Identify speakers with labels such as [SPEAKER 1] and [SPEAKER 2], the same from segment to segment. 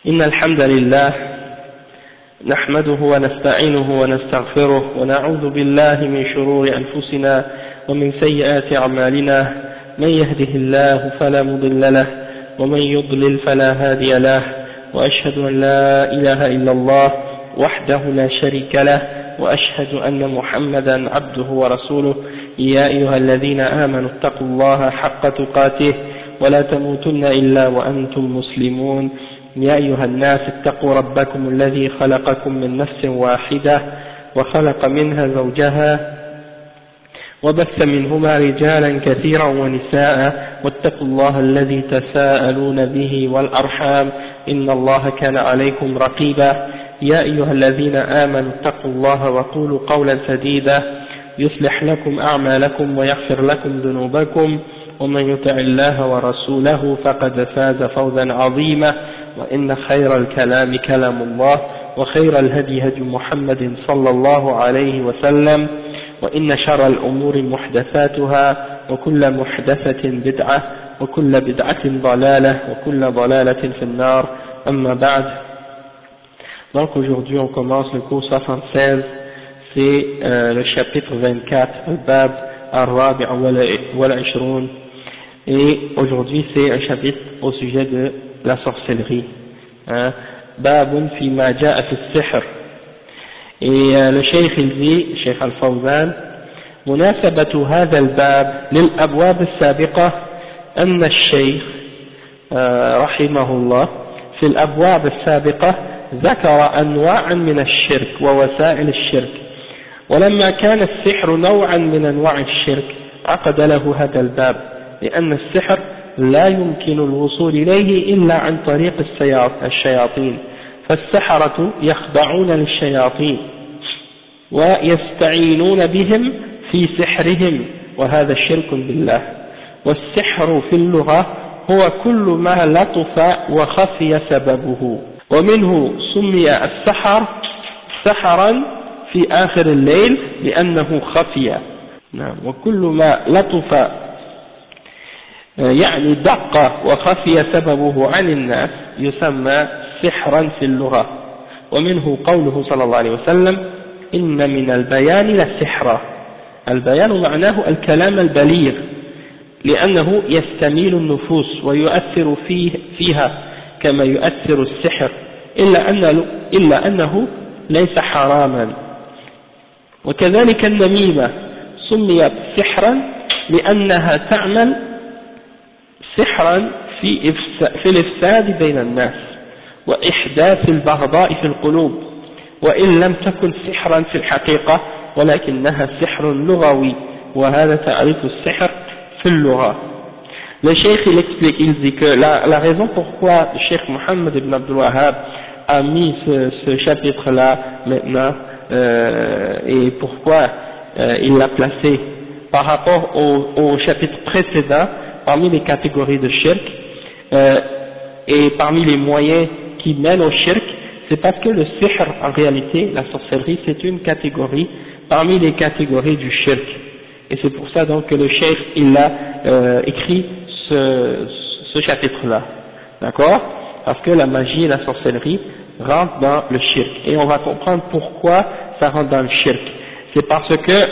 [SPEAKER 1] إن الحمد لله نحمده ونستعينه ونستغفره ونعوذ بالله من شرور أنفسنا ومن سيئات أعمالنا من يهده الله فلا مضل له ومن يضلل فلا هادي له وأشهد أن لا إله إلا الله وحده لا شريك له وأشهد أن محمدا عبده ورسوله يا أيها الذين آمنوا اتقوا الله حق تقاته ولا تموتن إلا وأنتم مسلمون يا أيها الناس اتقوا ربكم الذي خلقكم من نفس واحدة وخلق منها زوجها وبث منهما رجالا كثيرا ونساء واتقوا الله الذي تساءلون به والأرحام إن الله كان عليكم رقيبا يا أيها الذين آمنوا اتقوا الله وقولوا قولا سديدا يصلح لكم أعمالكم ويغفر لكم ذنوبكم ومن يطع الله ورسوله فقد فاز فوزا عظيما وإن خير الكلام كلام الله وخير الهدي هدي محمد صلى الله عليه وسلم وإن شر الأمور محدثاتها وكل محدثة بدعة وكل بدعة ضلالة وكل ضلالة في النار أما بعد. Donc aujourd'hui on commence le cours 76, c'est le chapitre 24, Al-Bab Ar-Rabi' wal-Ishrun, et aujourd'hui c'est un chapitre au sujet de la sorcellerie. Babun fi ma ja'a fi as-sihr. Et le cheikh il dit, Cheikh Al-Fawzan, مناسبة هذا الباب للأبواب السابقة أن الشيخ رحمه الله في الأبواب السابقة ذكر أنواعا من الشرك ووسائل الشرك، ولما كان السحر نوعا من أنواع الشرك عقد له هذا الباب، لأن السحر لا يمكن الوصول إليه إلا عن طريق الشياطين، فالسحرة يخضعون للشياطين ويستعينون بهم في سحرهم، وهذا شرك بالله. والسحر في اللغة هو كل ما لطف وخفي سببه، ومنه سمي السحر سحرا في آخر الليل لأنه خفي. وكل ما لطف يعني دق وخفي سببه عن الناس يسمى سحرا في اللغة. ومنه قوله صلى الله عليه وسلم إن من البيان للسحرة. البيان معناه الكلام البليغ، لأنه يستميل النفوس ويؤثر فيها كما يؤثر السحر، إلا أنه ليس حراما. وكذلك النميمة سميت سحرا لأنها تعمل سحرا في الإفساد بين الناس وإحداث البغضاء في القلوب، وإن لم تكن سحرا في الحقيقة ولكنها سحر لغوي، وهذا تعريف السحر في اللغة. Le cheikh il explique, il dit que la raison pourquoi le cheikh Mohammed ibn Abdul Wahhab a mis ce chapitre là maintenant et pourquoi il l'a placé par rapport au chapitre précédent parmi les catégories de shirk et parmi les moyens qui mènent au shirk, c'est parce que le sihr en réalité, la sorcellerie, c'est une catégorie parmi les catégories du shirk, et c'est pour ça donc que le cheikh il a écrit ce chapitre là, d'accord, parce que la magie et la sorcellerie rentrent dans le shirk, et on va comprendre pourquoi ça rentre dans le shirk. C'est parce que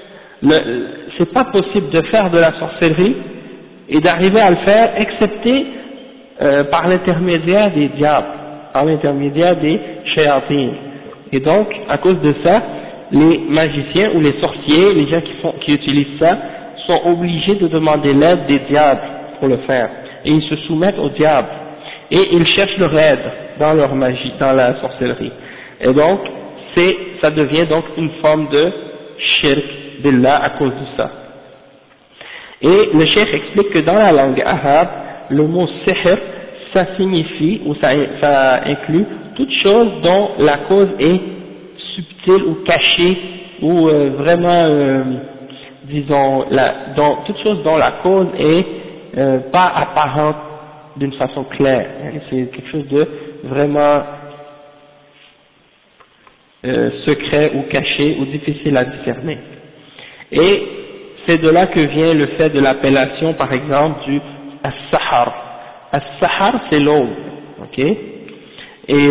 [SPEAKER 1] c'est pas possible de faire de la sorcellerie et d'arriver à le faire excepté par l'intermédiaire des diables, par l'intermédiaire des shayatines. Et donc à cause de ça, les magiciens ou les sorciers, les gens qui utilisent ça, sont obligés de demander l'aide des diables pour le faire, et ils se soumettent aux diables et ils cherchent leur aide dans leur magie, dans la sorcellerie, et donc ça devient donc une forme de shirk billah à cause de ça. Et le cheikh explique que dans la langue arabe, le mot sihr, ça signifie ou ça inclut toute chose dont la cause est subtile ou cachée, ou vraiment disons toute chose dont la cause est pas apparente d'une façon claire, c'est quelque chose de vraiment secret ou caché ou difficile à discerner. Et c'est de là que vient le fait de l'appellation par exemple du as-sahar. As-sahar c'est l'aube, ok, Et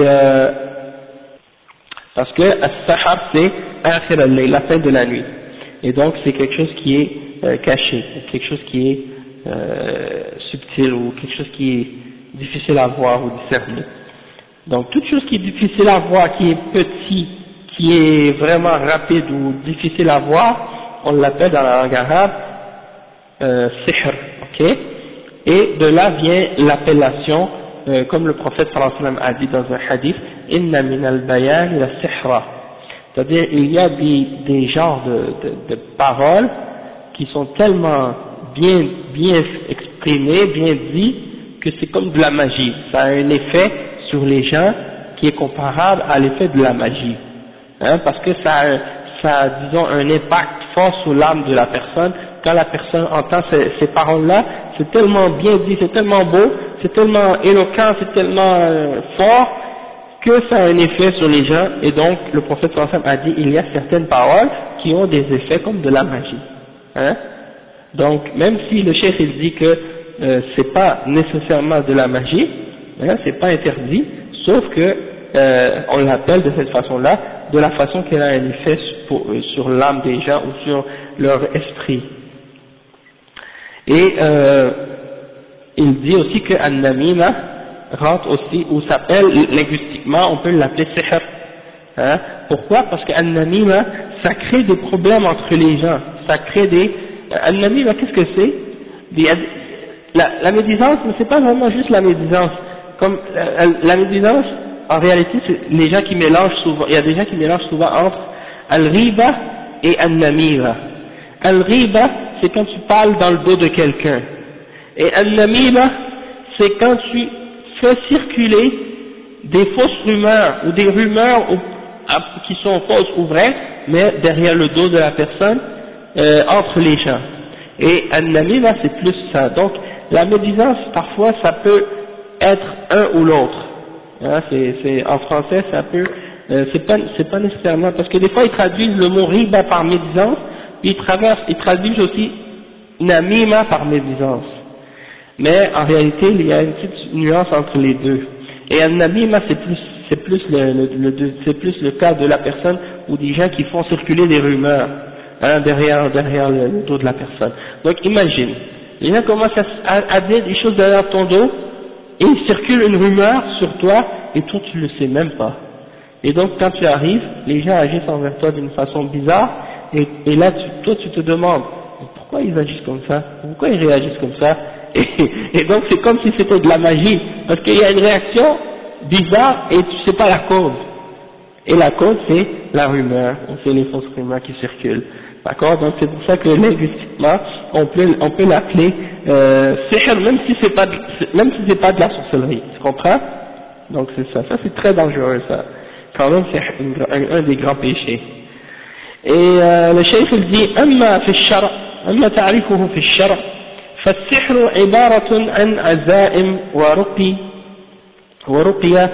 [SPEAKER 1] parce que as-sahar c'est akhir al-layl, la fin de la nuit, et donc c'est quelque chose qui est caché, quelque chose qui est subtil, ou quelque chose qui est difficile à voir ou discerner. Donc toute chose qui est difficile à voir, qui est petit, qui est vraiment rapide ou difficile à voir, on l'appelle dans la langue arabe sihr, ok? Et de là vient l'appellation, comme le prophète sallallahu alayhi wa sallam a dit dans un hadith, inna min al-bayan la sihra, c'est-à-dire il y a des genres de paroles qui sont tellement bien exprimées, bien dites, que c'est comme de la magie. Ça a un effet sur les gens qui est comparable à l'effet de la magie, hein, parce que ça a, disons, un impact fort sur l'âme de la personne. Quand la personne entend ces paroles-là, c'est tellement bien dit, c'est tellement beau, c'est tellement éloquent, c'est tellement fort, que ça a un effet sur les gens. Et donc le prophète sallallahu alayhi wa sallam a dit, il y a certaines paroles qui ont des effets comme de la magie, hein. Donc même si le cheikh il dit que c'est pas nécessairement de la magie, hein, c'est pas interdit, sauf que on l'appelle de cette façon-là, de la façon qu'elle a un effet sur l'âme des gens ou sur leur esprit. Et il dit aussi que an-namima rentre aussi, ou s'appelle linguistiquement, on peut l'appeler sihr, hein. Pourquoi? Parce que an-namima, ça crée des problèmes entre les gens, ça crée des... An-namima, qu'est-ce que c'est? La médisance, mais c'est pas vraiment juste la médisance. Comme la médisance, en réalité, c'est les gens qui mélangent souvent, il y a des gens qui mélangent souvent entre al-riba et an-namira. Al-riba, c'est quand tu parles dans le dos de quelqu'un. Et an-namira, c'est quand tu fais circuler des fausses rumeurs, ou des rumeurs qui sont fausses ou vraies, mais derrière le dos de la personne, entre les gens. Et an-namira, c'est plus ça. Donc, la médisance, parfois, ça peut être un ou l'autre. Hein, en français, ça peut, c'est pas nécessairement, parce que des fois, ils traduisent le mot riba par médisance, puis ils traduisent aussi namima par médisance. Mais, en réalité, il y a une petite nuance entre les deux. Et an-namima, c'est plus le cas de la personne, ou des gens qui font circuler des rumeurs, hein, derrière le dos de la personne. Donc, imagine, les gens commencent à dire des choses derrière ton dos, et il circule une rumeur sur toi, et toi tu le sais même pas. Et donc quand tu arrives, les gens agissent envers toi d'une façon bizarre, et là toi tu te demandes, pourquoi ils agissent comme ça? Pourquoi ils réagissent comme ça? Et donc c'est comme si c'était de la magie, parce qu'il y a une réaction bizarre, et tu sais pas la cause. Et la cause c'est la rumeur, c'est les fausses rumeurs qui circulent. D'accord? Donc c'est pour ça que linguistiquement, on peut l'appeler sihr, même si c'est pas de la sorcellerie. Tu comprends? Donc c'est ça. Ça c'est très dangereux, ça. Quand même c'est un des grands péchés. Et le cheikh il dit أما في الشرع أما تعريفه في الشرع فالسحر عبارة عن عزائم ورقية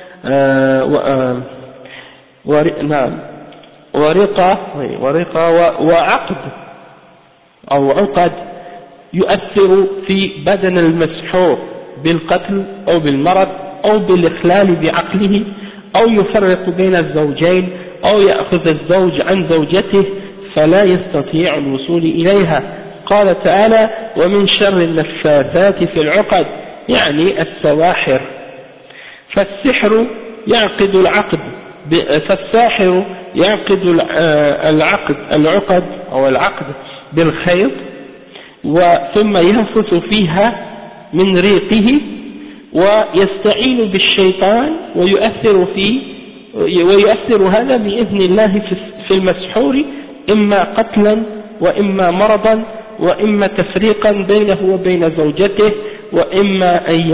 [SPEAKER 1] نعم ورقة وعقد أو عقد يؤثر في بدن المسحور بالقتل أو بالمرض أو بالإخلال بعقله أو يفرق بين الزوجين أو يأخذ الزوج عن زوجته فلا يستطيع الوصول إليها. قال تعالى ومن شر النفاثات في العقد يعني السواحر. فالسحر يعقد العقد فالساحر يعقد العقد بالخيط ثم ينفث فيها من ريقه ويستعين بالشيطان ويؤثر هذا بإذن الله في المسحور إما قتلا وإما مرضا وإما تفريقا بينه وبين زوجته وإما أن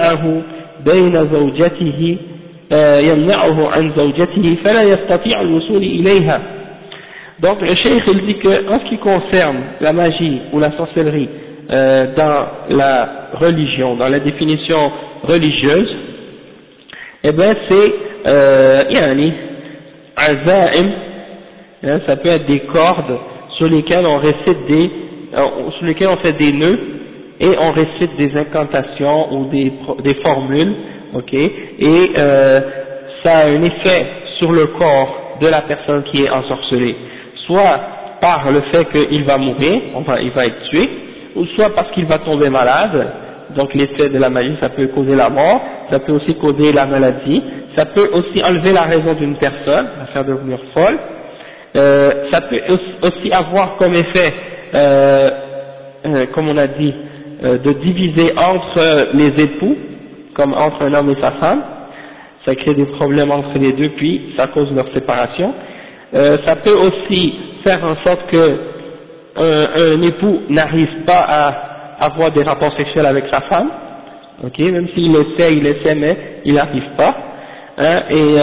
[SPEAKER 1] يمنعه عن زوجته فلا يستطيع الوصول إليها. Donc le cheikh il dit que en ce qui concerne la magie ou la sorcellerie dans la religion, dans la définition religieuse, eh bien c'est yani azaim, ça peut être des cordes sur lesquelles on récite sur lesquelles on fait des nœuds et on récite des incantations ou des formules ok, et ça a un effet sur le corps de la personne qui est ensorcelée, soit par le fait qu'il va mourir, il va être tué, ou soit parce qu'il va tomber malade. Donc l'effet de la magie, ça peut causer la mort, ça peut aussi causer la maladie, ça peut aussi enlever la raison d'une personne, la faire devenir folle, ça peut aussi avoir comme effet, comme on a dit, de diviser entre les époux, comme entre un homme et sa femme, ça crée des problèmes entre les deux, puis ça cause leur séparation. Ça peut aussi faire en sorte que un époux n'arrive pas à avoir des rapports sexuels avec sa femme, ok, même s'il essaie, mais il n'arrive pas, hein, et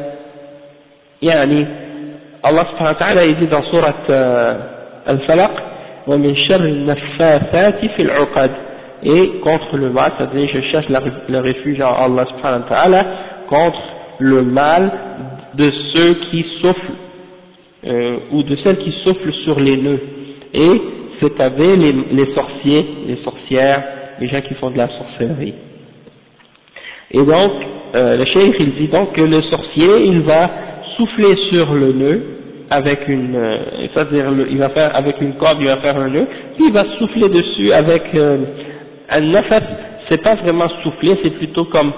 [SPEAKER 1] yani, Allah subhanahu wa ta'ala il dit dans sourate Al-Falaq, وَمِنْ شَرِّ النَّفَّاثَاتِ فِي الْعُقَدِ, et contre le mal, c'est-à-dire je cherche le refuge en Allah subhanahu wa ta'ala contre le mal de ceux qui soufflent, ou de celles qui soufflent sur les nœuds, et c'est-à-dire les sorciers, les sorcières, les gens qui font de la sorcellerie. Et donc, le cheikh il dit donc que le sorcier, il va souffler sur le nœud avec c'est-à-dire il va faire avec une corde, il va faire un nœud, puis il va souffler dessus avec un nafas. C'est pas vraiment souffler, c'est plutôt comme,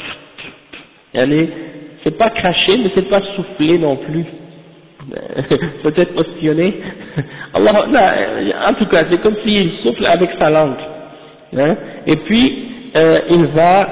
[SPEAKER 1] c'est pas cracher, mais c'est pas souffler non plus. Peut-être postillonner. Allah, en tout cas, c'est comme s'il souffle avec sa langue, hein, et puis il va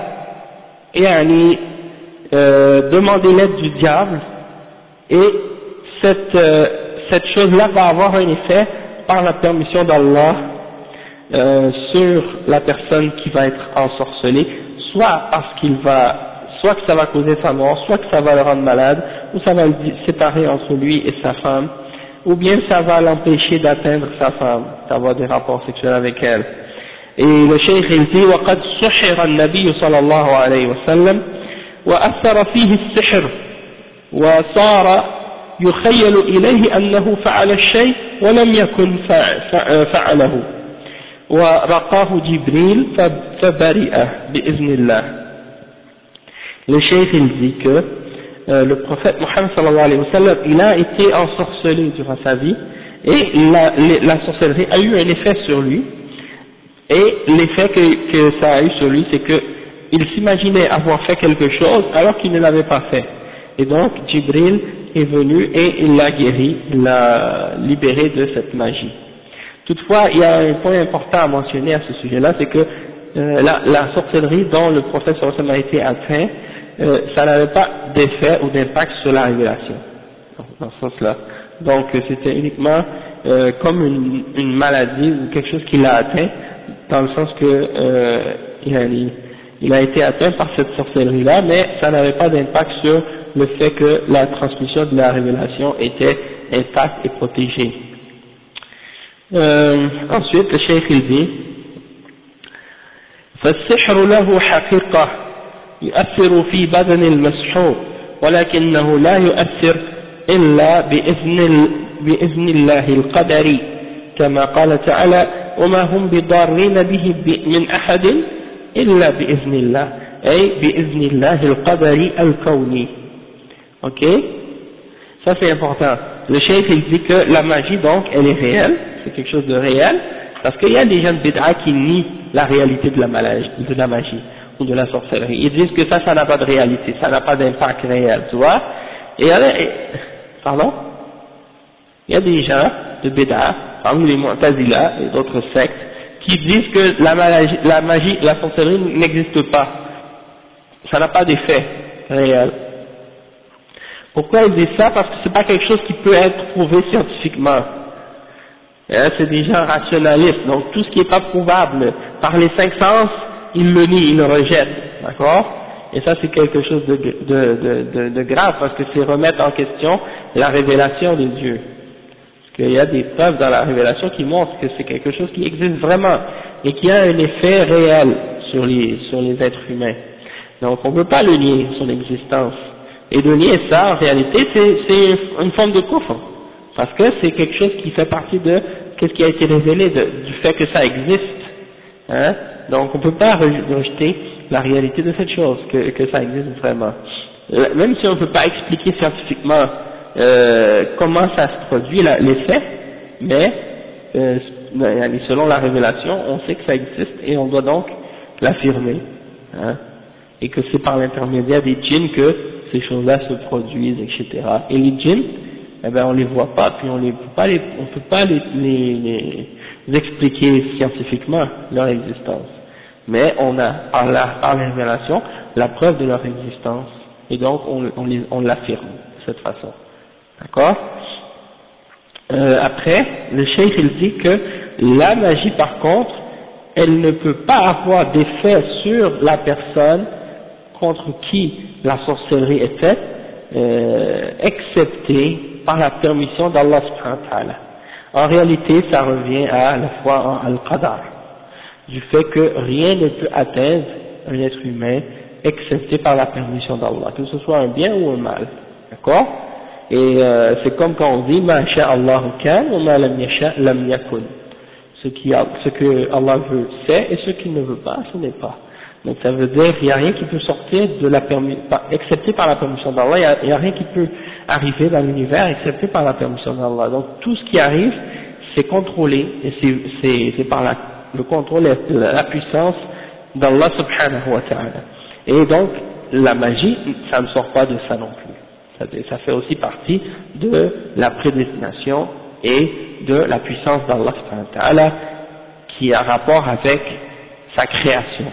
[SPEAKER 1] demander l'aide du diable, et cette chose-là va avoir un effet par la permission d'Allah sur la personne qui va être ensorcelée, soit parce soit que ça va causer sa mort, soit que ça va le rendre malade, ou ça va le séparer entre lui et sa femme, ou bien ça va l'empêcher d'atteindre sa femme, d'avoir des rapports sexuels avec elle. Et le cheikh il dit وقد سحر النبي صلى الله عليه وسلم وأثر فيه السحر وصار يخيل إليه أنه فعل الشيء ولم يكن فعله ورقاه جبريل فبرئه بإذن الله. Le cheikh il dit que le prophète Mohammed sallallahu alayhi wa sallam, il a été ensorcelé durant sa vie, et la sorcellerie a eu un effet sur lui, et l'effet que ça a eu sur lui, c'est qu'il s'imaginait avoir fait quelque chose alors qu'il ne l'avait pas fait, et donc Jibril est venu et il l'a guéri, il l'a libéré de cette magie. Toutefois, il y a un point important à mentionner à ce sujet-là, c'est que la sorcellerie dont le prophète sallallahu alayhi wa sallam a été atteint, ça n'avait pas d'effet ou d'impact sur la révélation, dans ce sens-là. Donc c'était uniquement comme une maladie ou quelque chose qui l'a atteint, dans le sens que il a été atteint par cette sorcellerie-là, mais ça n'avait pas d'impact sur le fait que la transmission de la révélation était intacte et protégée. Ensuite, le cheikh il dit فالسحر له حقيقة يؤثر في بدن المسحور ولكنه لا يؤثر إلا بإذن الله القدري كما قال تعالى وما هم بضارين به من أحد إلا بإذن الله أي بإذن الله القدري الكوني. Ok, ça c'est important. Le cheikh il dit que la magie donc elle est réelle, c'est quelque chose de réel, parce qu'il y a des gens de bid'a qui nient la réalité de la magie ou de la sorcellerie. Ils disent que ça n'a pas de réalité, ça n'a pas d'impact réel, tu vois. Et pardon, il y a des gens de bid'a, parmi les Mu'tazila et d'autres sectes, qui disent que la magie, la sorcellerie n'existe pas, ça n'a pas d'effet réel. Pourquoi ils disent ça? Parce que c'est pas quelque chose qui peut être prouvé scientifiquement. C'est des gens rationalistes, donc tout ce qui n'est pas prouvable par les cinq sens, ils le nient, ils le rejettent, d'accord? Et ça c'est quelque chose de grave, parce que c'est remettre en question la révélation de Dieu. Parce qu'il y a des preuves dans la révélation qui montrent que c'est quelque chose qui existe vraiment, et qui a un effet réel sur les êtres humains. Donc on ne peut pas le nier, son existence. Et de nier ça, en réalité, c'est une forme de kufr, parce que c'est quelque chose qui fait partie de ce qui a été révélé du fait que ça existe, hein. Donc on ne peut pas rejeter la réalité de cette chose, que ça existe vraiment. Même si on ne peut pas expliquer scientifiquement comment ça se produit, l'effet, mais selon la révélation, on sait que ça existe et on doit donc l'affirmer, hein, et que c'est par l'intermédiaire des djinns que ces choses-là se produisent, etc. Et les djinns, eh ben on les voit pas, puis on peut pas les expliquer scientifiquement leur existence, mais on a par la révélation la preuve de leur existence, et donc on l'affirme de cette façon, d'accord. Après, le cheikh il dit que la magie par contre, elle ne peut pas avoir d'effet sur la personne contre qui la sorcellerie est faite, excepté par la permission d'Allah subhanahu wa ta'ala. En réalité, ça revient à la foi en Al-Qadar, du fait que rien ne peut atteindre un être humain excepté par la permission d'Allah, que ce soit un bien ou un mal, d'accord. Et c'est comme quand on dit ma sha Allahu kan wa ma lam yasha lam yakun, ce que Allah veut c'est, et ce qu'il ne veut pas ce n'est pas. Donc ça veut dire qu'il n'y a rien qui peut sortir de la excepté par la permission d'Allah, il n'y a rien qui peut arriver dans l'univers excepté par la permission d'Allah. Donc tout ce qui arrive c'est contrôlé, et c'est par le contrôle et la puissance d'Allah subhanahu wa ta'ala. Et donc la magie, ça ne sort pas de ça non plus, ça fait aussi partie de la prédestination et de la puissance d'Allah subhanahu wa ta'ala qui a rapport avec sa création.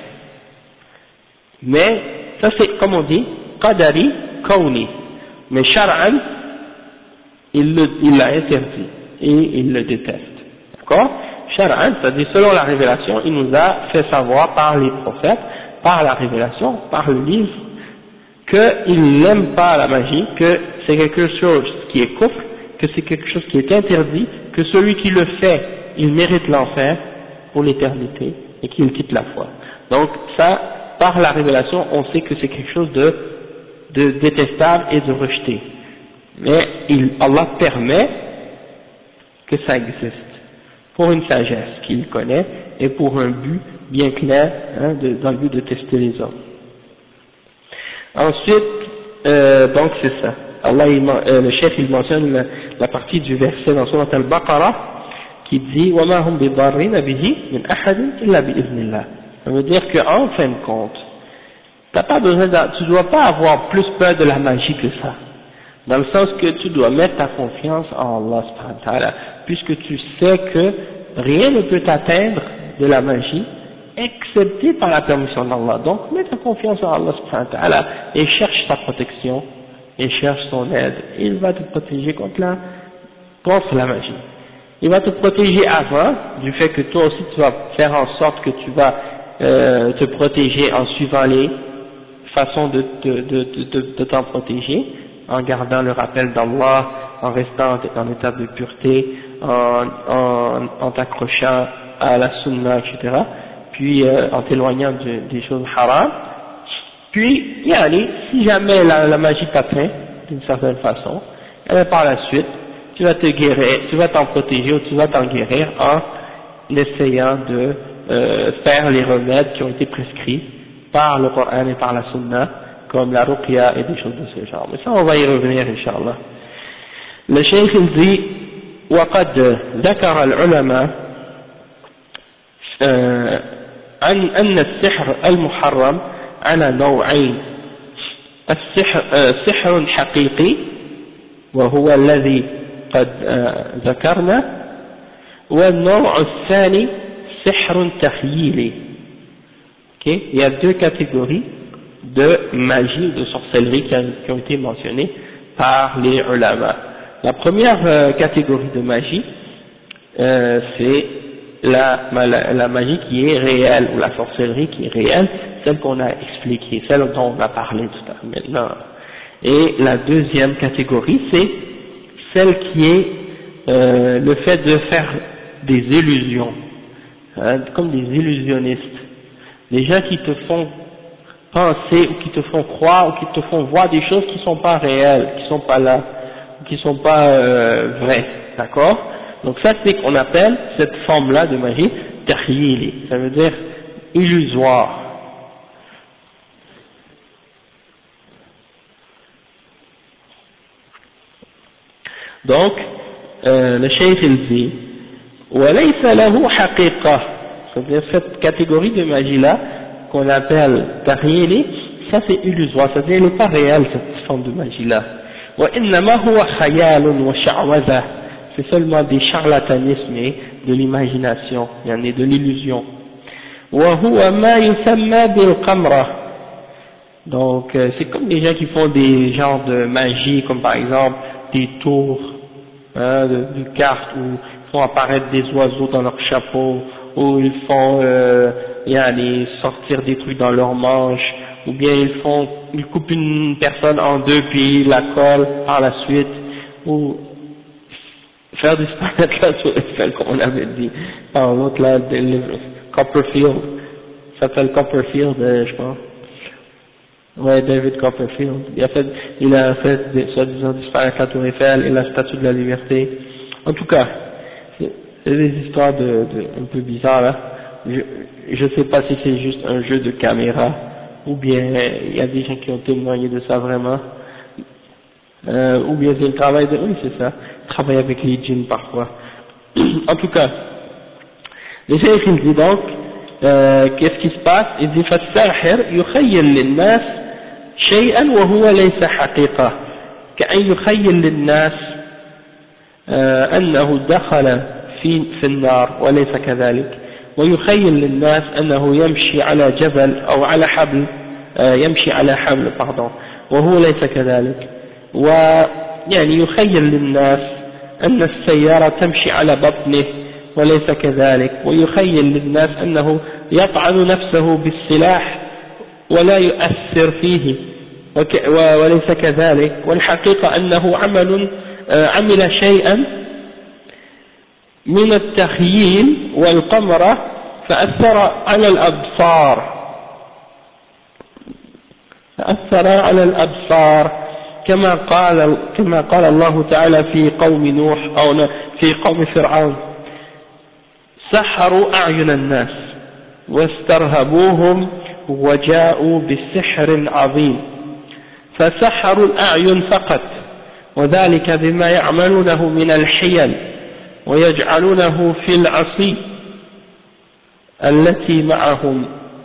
[SPEAKER 1] Mais ça c'est comme on dit qadari kawni, mais shar'an il l'a interdit et il le déteste, d'accord. Shar'an, c'est-à-dire selon la révélation, il nous a fait savoir par les prophètes, par la révélation, par le livre, qu'il n'aime pas la magie, que c'est quelque chose qui est kufr, que c'est quelque chose qui est interdit, que celui qui le fait, il mérite l'enfer pour l'éternité et qu'il quitte la foi. Donc ça, par la révélation, on sait que c'est quelque chose de détestable et de rejeté. Mais Allah permet que ça existe, pour une sagesse qu'il connaît et pour un but bien clair, hein, dans le but de tester les hommes. Ensuite, donc c'est ça. Le chef il mentionne la partie du verset dans Surat Al-Baqarah qui dit وَمَا هُمْ بِضَارِّينَ بِهِ مِنْ أَحَدٍ إِلَّا بِإِذْنِ اللَّهِ. Ça veut dire qu'en fin de compte, tu dois pas avoir plus peur de la magie que ça, dans le sens que tu dois mettre ta confiance en Allah subhanahu wa ta'ala, puisque tu sais que rien ne peut t'atteindre de la magie excepté par la permission d'Allah. Donc mets ta confiance en Allah subhanahu wa ta'ala et cherche sa protection et cherche son aide, et il va te protéger contre la magie. Il va te protéger avant du fait que toi aussi tu vas faire en sorte que tu vas te protéger en suivant les façons de t'en protéger, en gardant le rappel d'Allah, en restant en état de pureté, en t'accrochant à la sunna, etc., puis en t'éloignant des choses haram. Puis, si jamais la magie t'atteint d'une certaine façon, et bien par la suite, tu vas t'en protéger ou tu vas t'en guérir en essayant de faire les remèdes qui ont été prescrits par le Coran et par la Sunna, comme la ruqya et des choses de ce genre. Mais ça, on va y revenir, Inch'Allah. Le cheikh il dit وقد ذكر العلماء أن السحر المحرم على نوعين، سحر حقيقي وهو الذي قد ذكرنا، والنوع الثاني سحر تخييلي. Okay. Il y a deux catégories de magie, de sorcellerie qui ont été mentionnées par les ulama. La première catégorie de magie, c'est la magie qui est réelle, ou la sorcellerie qui est réelle, celle qu'on a expliquée, celle dont on a parlé tout à l'heure maintenant. Et la deuxième catégorie, c'est celle qui est le fait de faire des illusions, hein, comme des illusionnistes, des gens qui te font penser ou qui te font croire ou qui te font voir des choses qui sont pas réelles, qui sont pas là, qui sont pas vraies, d'accord? Donc ça c'est qu'on appelle cette forme-là de magie tahyili, ça veut dire illusoire. Donc, le cheikh il dit, وَلَيْسَ لَهُ حَقِيقَةٌ, c'est-à-dire cette catégorie de magie-là, qu'on appelle tahyili, ça c'est illusoire, c'est-à-dire elle n'est pas réelle cette forme de magie-là. وَإِنَّمَا هُوَ خَيَالٌ وَشَعْوَذَةٌ, c'est seulement des charlatanismes et de l'imagination, yani de l'illusion. وَهُوَ مَا يُسَمَّى بِالْقَمْرَةِ, donc c'est comme les gens qui font des genres de magie, comme par exemple des tours, de cartes, où ils font apparaître des oiseaux dans leur chapeau, ou ils font sortir des trucs dans leurs manches, ou bien ils coupent une personne en deux puis ils la collent par la suite, ou faire du spaghetti sur Eiffel comme on avait dit par l'autre là, Copperfield, ça s'appelle Copperfield je pense. Ouais, David Copperfield. Il a fait soi-disant disparaître la tour Eiffel et la statue de la liberté. En tout cas, c'est des histoires un peu bizarres là. Je sais pas si c'est juste un jeu de caméra ou bien il y a des gens qui ont témoigné de ça vraiment. Ou bien c'est le travail de... Oui, c'est ça. Travailler avec les djinns parfois. En tout cas, le cheikh il dit donc, qu'est-ce qui se passe? Il dit فالساحر يخيل للناس شيئا وهو ليس حقيقة، كأن يخيل للناس أنه دخل في النار وليس كذلك، ويخيل للناس أنه يمشي على جبل أو على حبل، يمشي على حبل وهو ليس كذلك، ويعني يخيل للناس أن السيارة تمشي على بطنه وليس كذلك، ويخيل للناس أنه يطعن نفسه بالسلاح ولا يؤثر فيه وليس كذلك، والحقيقة أنه عمل شيئا من التخييل والقمرة فأثر على الأبصار كما قال الله تعالى في قوم نوح أو في قوم فرعون سحروا أعين الناس واسترهبوهم وجاءوا بسحر عظيم، فسحروا الأعين فقط، وذلك بما يعملونه من الحيل، ويجعلونه في العصي التي معهم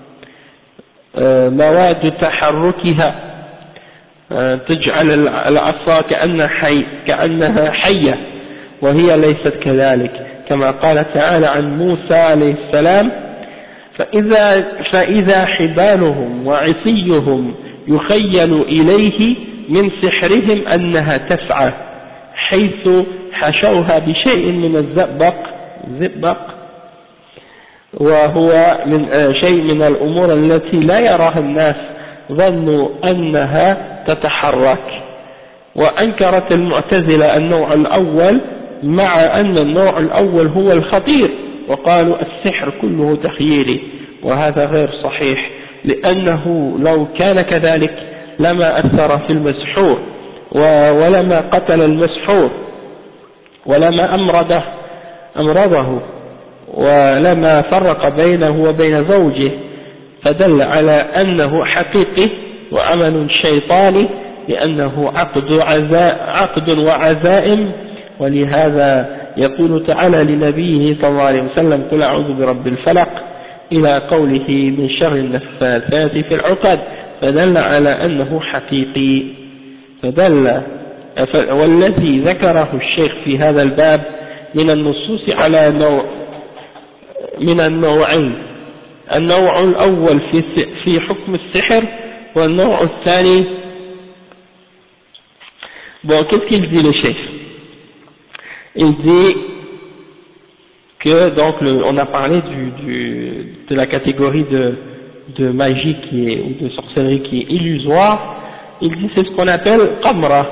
[SPEAKER 1] مواد تحركها، تجعل العصا كأنها حية وهي ليست كذلك، كما قال تعالى عن موسى عليه السلام فإذا حبالهم وعصيهم يخيل إليه من سحرهم أنها تسعى، حيث حشوها بشيء من الزئبق وهو شيء من الأمور التي لا يراها الناس، ظنوا أنها تتحرك. وأنكرت المعتزلة النوع الأول مع أن النوع الأول هو الخطير، وقالوا السحر كله تخييلي، وهذا غير صحيح، لأنه لو كان كذلك لما أثر في المسحور ولما قتل المسحور ولما أمرضه ولما فرق بينه وبين زوجه، فدل على أنه حقيقي وعمل شيطاني، لأنه عقد وعزائم. ولهذا يقول تعالى لنبيه صلى الله عليه وسلم قل أعوذ برب الفلق إلى قوله من شر النفاثات في العقد، فدل على أنه حقيقي. والذي ذكره الشيخ في هذا الباب من النصوص على من النوعين، النوع الأول في حكم السحر، والنوع الثاني. Bon, qu'est-ce qu'il dit le chef? Il dit que donc on a parlé de la catégorie de magie ou de sorcellerie qui est illusoire. Il dit c'est ce qu'on appelle qamra,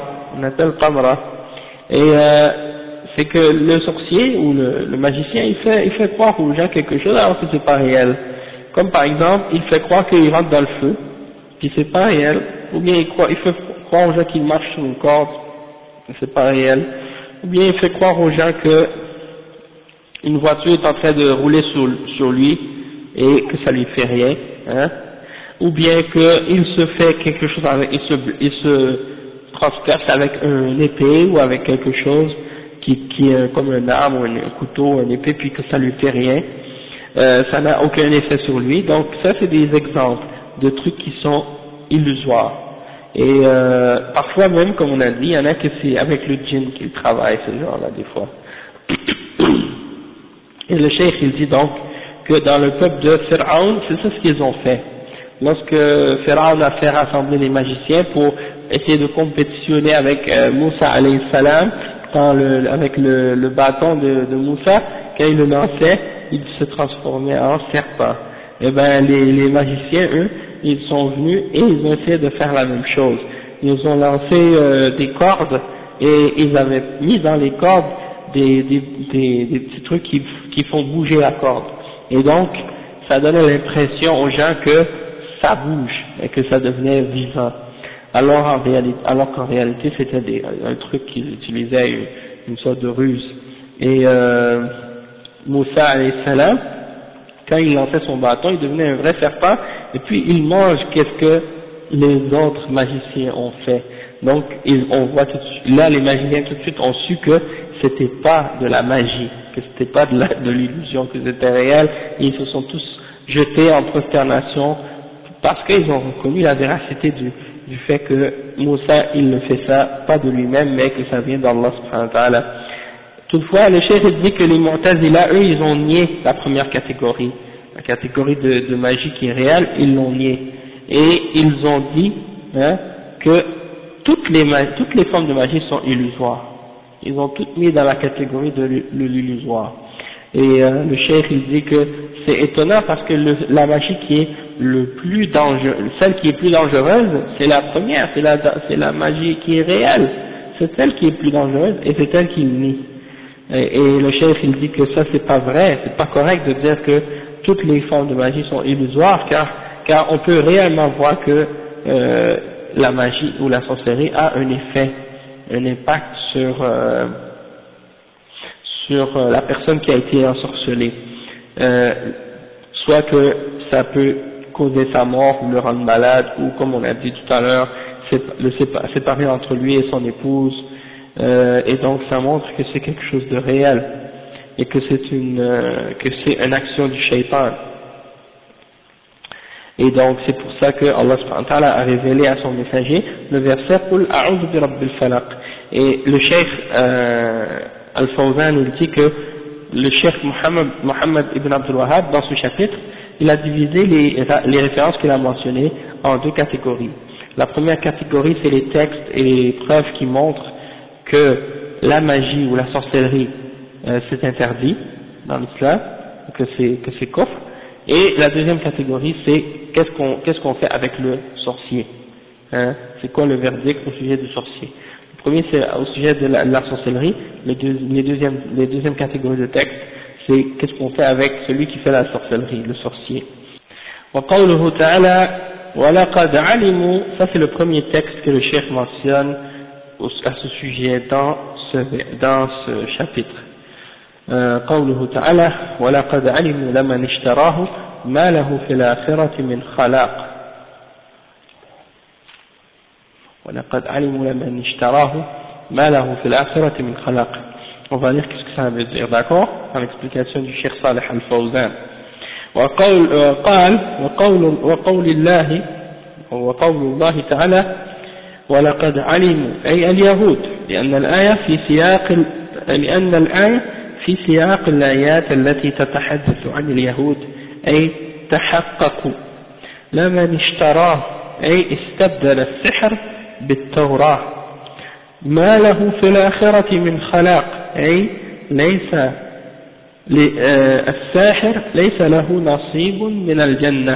[SPEAKER 1] et c'est que le sorcier ou le magicien il fait croire aux gens quelque chose alors que c'est pas réel. Comme par exemple il fait croire qu'il rentre dans le feu puis c'est pas réel, ou bien il fait croire aux gens qu'il marche sur une corde, c'est pas réel, ou bien il fait croire aux gens que une voiture est en train de rouler sur lui et que ça lui fait rien, hein, ou bien qu'il se fait quelque chose avec, il se transperce avec une épée ou avec quelque chose qui est comme un arme ou un couteau, une épée, puis que ça lui fait rien, ça n'a aucun effet sur lui. Donc ça c'est des exemples de trucs qui sont illusoires. Et parfois même, comme on a dit, il y en a que c'est avec le djinn qu'ils travaillent, ce genre-là, des fois. Et le cheikh, il dit donc que dans le peuple de Pharaon, c'est ça ce qu'ils ont fait. Lorsque Pharaon a fait rassembler les magiciens pour essayer de compétitionner avec Moussa alayhi salam, avec le bâton de Moussa, quand il le lançait, il se transformait en serpent. Et ben les magiciens, eux, ils sont venus et ils ont essayé de faire la même chose. Ils ont lancé des cordes et ils avaient mis dans les cordes des petits trucs qui font bouger la corde. Et donc, ça donnait l'impression aux gens que ça bouge et que ça devenait vivant. Alors qu'en réalité c'était un truc qu'ils utilisaient, une sorte de ruse. Et Moussa alayhi salam, quand il lançait son bâton, il devenait un vrai serpent, et puis il mange qu'est-ce que les autres magiciens ont fait. Donc on voit tout de suite, là les magiciens tout de suite ont su que c'était pas de la magie, que c'était pas de l'illusion, que c'était réel, et ils se sont tous jetés en prosternation parce qu'ils ont reconnu la véracité du fait que Moussa il ne fait ça pas de lui-même mais que ça vient d'Allah subhanahu wa ta'ala. Toutefois, le cheikh dit que les Mu'tazila, eux, ils ont nié la première catégorie, la catégorie de magie qui est réelle, ils l'ont nié. Et ils ont dit que toutes les formes de magie sont illusoires. Ils ont toutes mis dans la catégorie de l'illusoire. Et le cheikh il dit que c'est étonnant parce que la magie qui est celle qui est plus dangereuse, c'est la première, c'est la magie qui est réelle. C'est celle qui est plus dangereuse et c'est elle qui nie. Et le cheikh il dit que ça c'est pas vrai, c'est pas correct de dire que toutes les formes de magie sont illusoires car on peut réellement voir que la magie ou la sorcellerie a un effet, un impact sur la personne qui a été ensorcelée, soit que ça peut causer sa mort ou le rendre malade ou comme on a dit tout à l'heure le séparer entre lui et son épouse, et donc ça montre que c'est quelque chose de réel et que c'est une action du shaitan. Et donc c'est pour ça que Allah subhanahu wa ta'ala a révélé à son messager le verset Qul a'udhu bi rabbil falaq. Et le cheikh Al-Fawzan il dit que le cheikh Mohammed ibn Abdul Wahhab dans ce chapitre il a divisé les références qu'il a mentionnées en deux catégories. La première catégorie c'est les textes et les preuves qui montrent que la magie ou la sorcellerie c'est interdit dans l'islam, que c'est kufr. Et la deuxième catégorie c'est qu'est-ce qu'on fait avec le sorcier, c'est quoi le verdict au sujet du sorcier. Le premier c'est au sujet de la sorcellerie, les deuxièmes catégories de textes c'est qu'est-ce qu'on fait avec celui qui fait la sorcellerie, le sorcier. Wa qawluhu ta'ala wa laqad alimu, ça c'est le premier texte que le cheikh mentionne à ce sujet dans ce chapitre. قوله تعالى ولقد علموا لمن اشتراه ما له في الآخرة من خلاق ولقد علموا لمن اشتراه ما له في الآخرة من خلاق. On va lire qu'est-ce que ça veut dire, d'accord, dans l'explication du Cheikh Salih Al-Fawzan. وقول الله تعالى ولقد علموا أي اليهود لأن الآية في سياق الآيات التي تتحدث عن اليهود أي تحققوا لمن اشتراه أي استبدل السحر بالتوراة ما له في الآخرة من خلاق أي ليس الساحر ليس له نصيب من الجنة.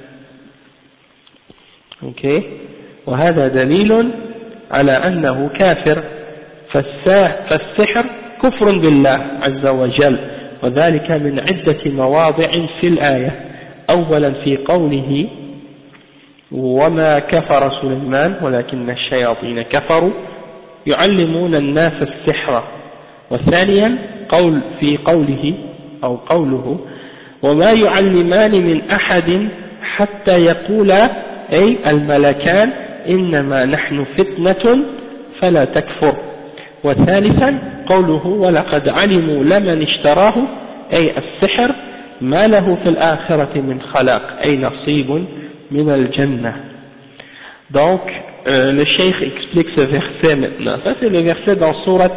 [SPEAKER 1] أوكي. وهذا دليل على أنه كافر فالسحر كفر بالله عز وجل وذلك من عدة مواضع في الآية. أولا في قوله وما كفر سليمان ولكن الشياطين كفروا يعلمون الناس السحر. وثانيا في قوله وما يعلمان من أحد حتى يقولا أي الملكان إنما نحن فتنة فلا تكفر. وثالثا قوله ولقد علموا لمن اشتراه أي السحر ما له في الآخرة من خلاق أي نصيب من الجنة. Donc le cheikh explique ce verset maintenant. Ça c'est le verset dans sourate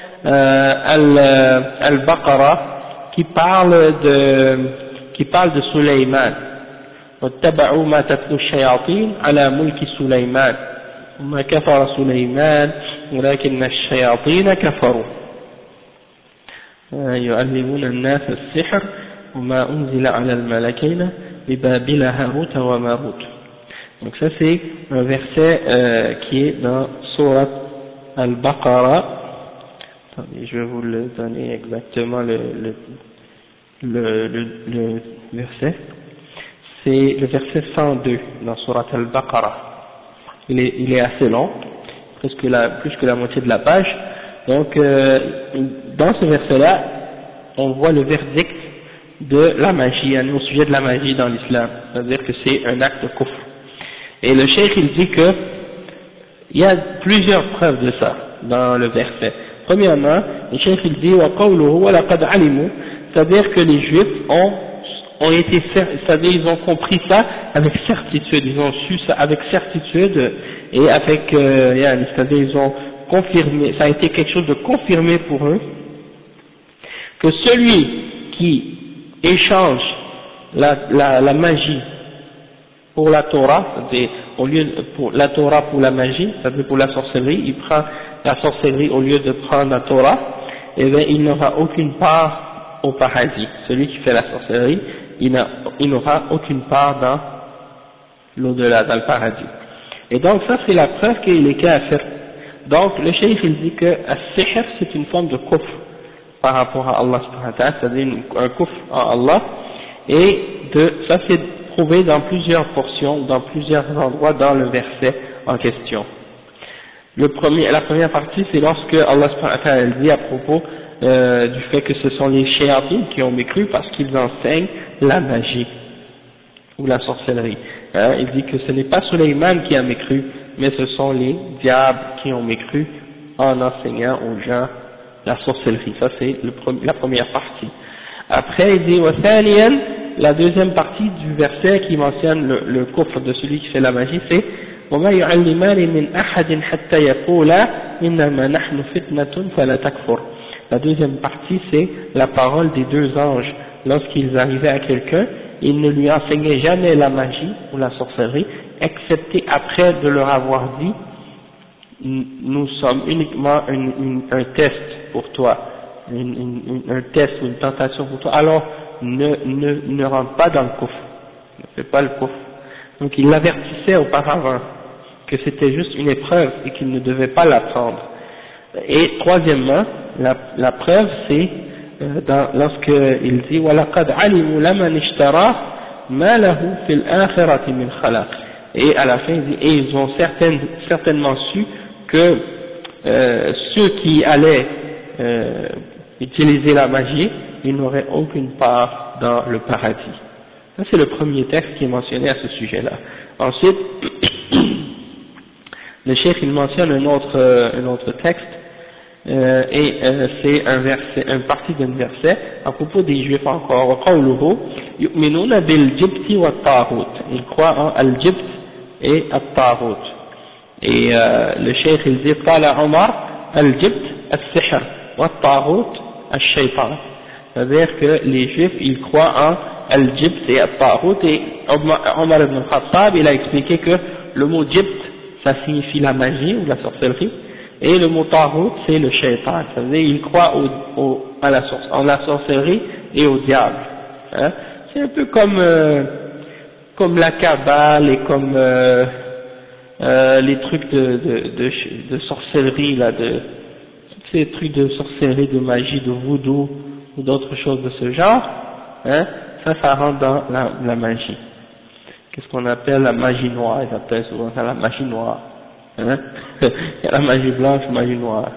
[SPEAKER 1] Al-Baqarah qui parle de Sulayman. واتبعوا ما تتلو الشياطين على ملك سليمان وما كفر سليمان ولكن الشياطين كفروا يعلمون الناس السحر وما أنزل على الملكين ببابل هاروت وماروت. Donc ça c'est un verset qui est dans Sourate Al-Baqarah. Attendez, je vais vous le donner exactement le verset. C'est le verset 102 dans Sourate Al-Baqarah. Il est assez long, plus que la moitié de la page. Donc dans ce verset-là, on voit le verdict de la magie, au sujet de la magie dans l'islam. C'est-à-dire que c'est un acte de kufr. Et le cheikh il dit que il y a plusieurs preuves de ça dans le verset. Premièrement, le cheikh il dit wa qawluhu wa laqad alimu, c'est-à-dire que les juifs ont été, c'est-à-dire ils ont compris ça avec certitude, ils ont su ça avec certitude et avec c'est-à-dire ils ont confirmé, ça a été quelque chose de confirmé pour eux, que celui qui échange la magie pour la Torah, c'est-à-dire au lieu pour la Torah pour la magie, c'est-à-dire pour la sorcellerie, il prend la sorcellerie au lieu de prendre la Torah, et bien il n'aura aucune part au paradis. Celui qui fait la sorcellerie, il n'aura aucune part dans l'au-delà, dans le paradis. Et donc ça c'est la preuve qu'il est kafir. Donc le cheikh il dit que as-sihr c'est une forme de kufr par rapport à Allah subhanahu wa ta'ala, c'est-à-dire un kufr en Allah, et ça c'est prouvé dans plusieurs portions, dans plusieurs endroits dans le verset en question. La première partie c'est lorsque Allah subhanahu wa ta'ala dit à propos du fait que ce sont les shayatin qui ont mécru parce qu'ils enseignent la magie ou la sorcellerie. Il dit que ce n'est pas Sulayman qui a mécru, mais ce sont les diables qui ont mécru en enseignant aux gens la sorcellerie. Ça c'est la première partie. Après il dit wa thaniyan, la deuxième partie du verset qui mentionne le kufr de celui qui fait la magie, c'est وَمَا يُعَلِّمَانِ مِنْ أَحَدٍ حَتَّى يَقُولَا إِنَّمَا نَحْنُ فِتْنَةٌ فَلَا تَكْفُرْ. La deuxième partie c'est la parole des deux anges. Lorsqu'ils arrivaient à quelqu'un, ils ne lui enseignaient jamais la magie ou la sorcellerie, excepté après de leur avoir dit nous sommes uniquement un test pour toi, un test ou une tentation pour toi, alors ne rentre pas dans le kufr, ne fais pas le kufr. Donc il l'avertissait auparavant que c'était juste une épreuve et qu'il ne devait pas la prendre. Et troisièmement, la preuve c'est lorsqu'il dit وَلَقَدْ عَلِمُوا لَمَنِ اشْتَرَاهُ مَا لَهُ فِي الْآخِرَةِ مِنْ خَلَقٍ. Et à la fin il dit, et ils ont certainement su que ceux qui allaient utiliser la magie, ils n'auraient aucune part dans le paradis. Ça c'est le premier texte qui est mentionné à ce sujet-là. Ensuite, le cheikh il mentionne un autre texte, c'est une partie d'un verset à propos des juifs encore. قوله يؤمنون بالجبت والطاغوت. Ils croient en al-jibt et al-taghut. Et le cheikh il dit قال عمر الجبت السحر والطاغوت الشيطان. C'est-à-dire que les juifs ils croient en al-jibt et al-taghut, et Omar ibn al-Khattab il a expliqué que le mot jibt ça signifie la magie ou la sorcellerie, et le mot taghut c'est le shaitan, c'est-à-dire il croit en la sorcellerie et au diable. C'est un peu comme la Kabbale et comme les trucs de sorcellerie là, tous ces trucs de sorcellerie, de magie, de voodoo ou d'autres choses de ce genre, ça rentre dans la magie. Qu'est-ce qu'on appelle la magie noire? Ils appellent souvent ça la magie noire. Il y a la magie blanche, magie noire.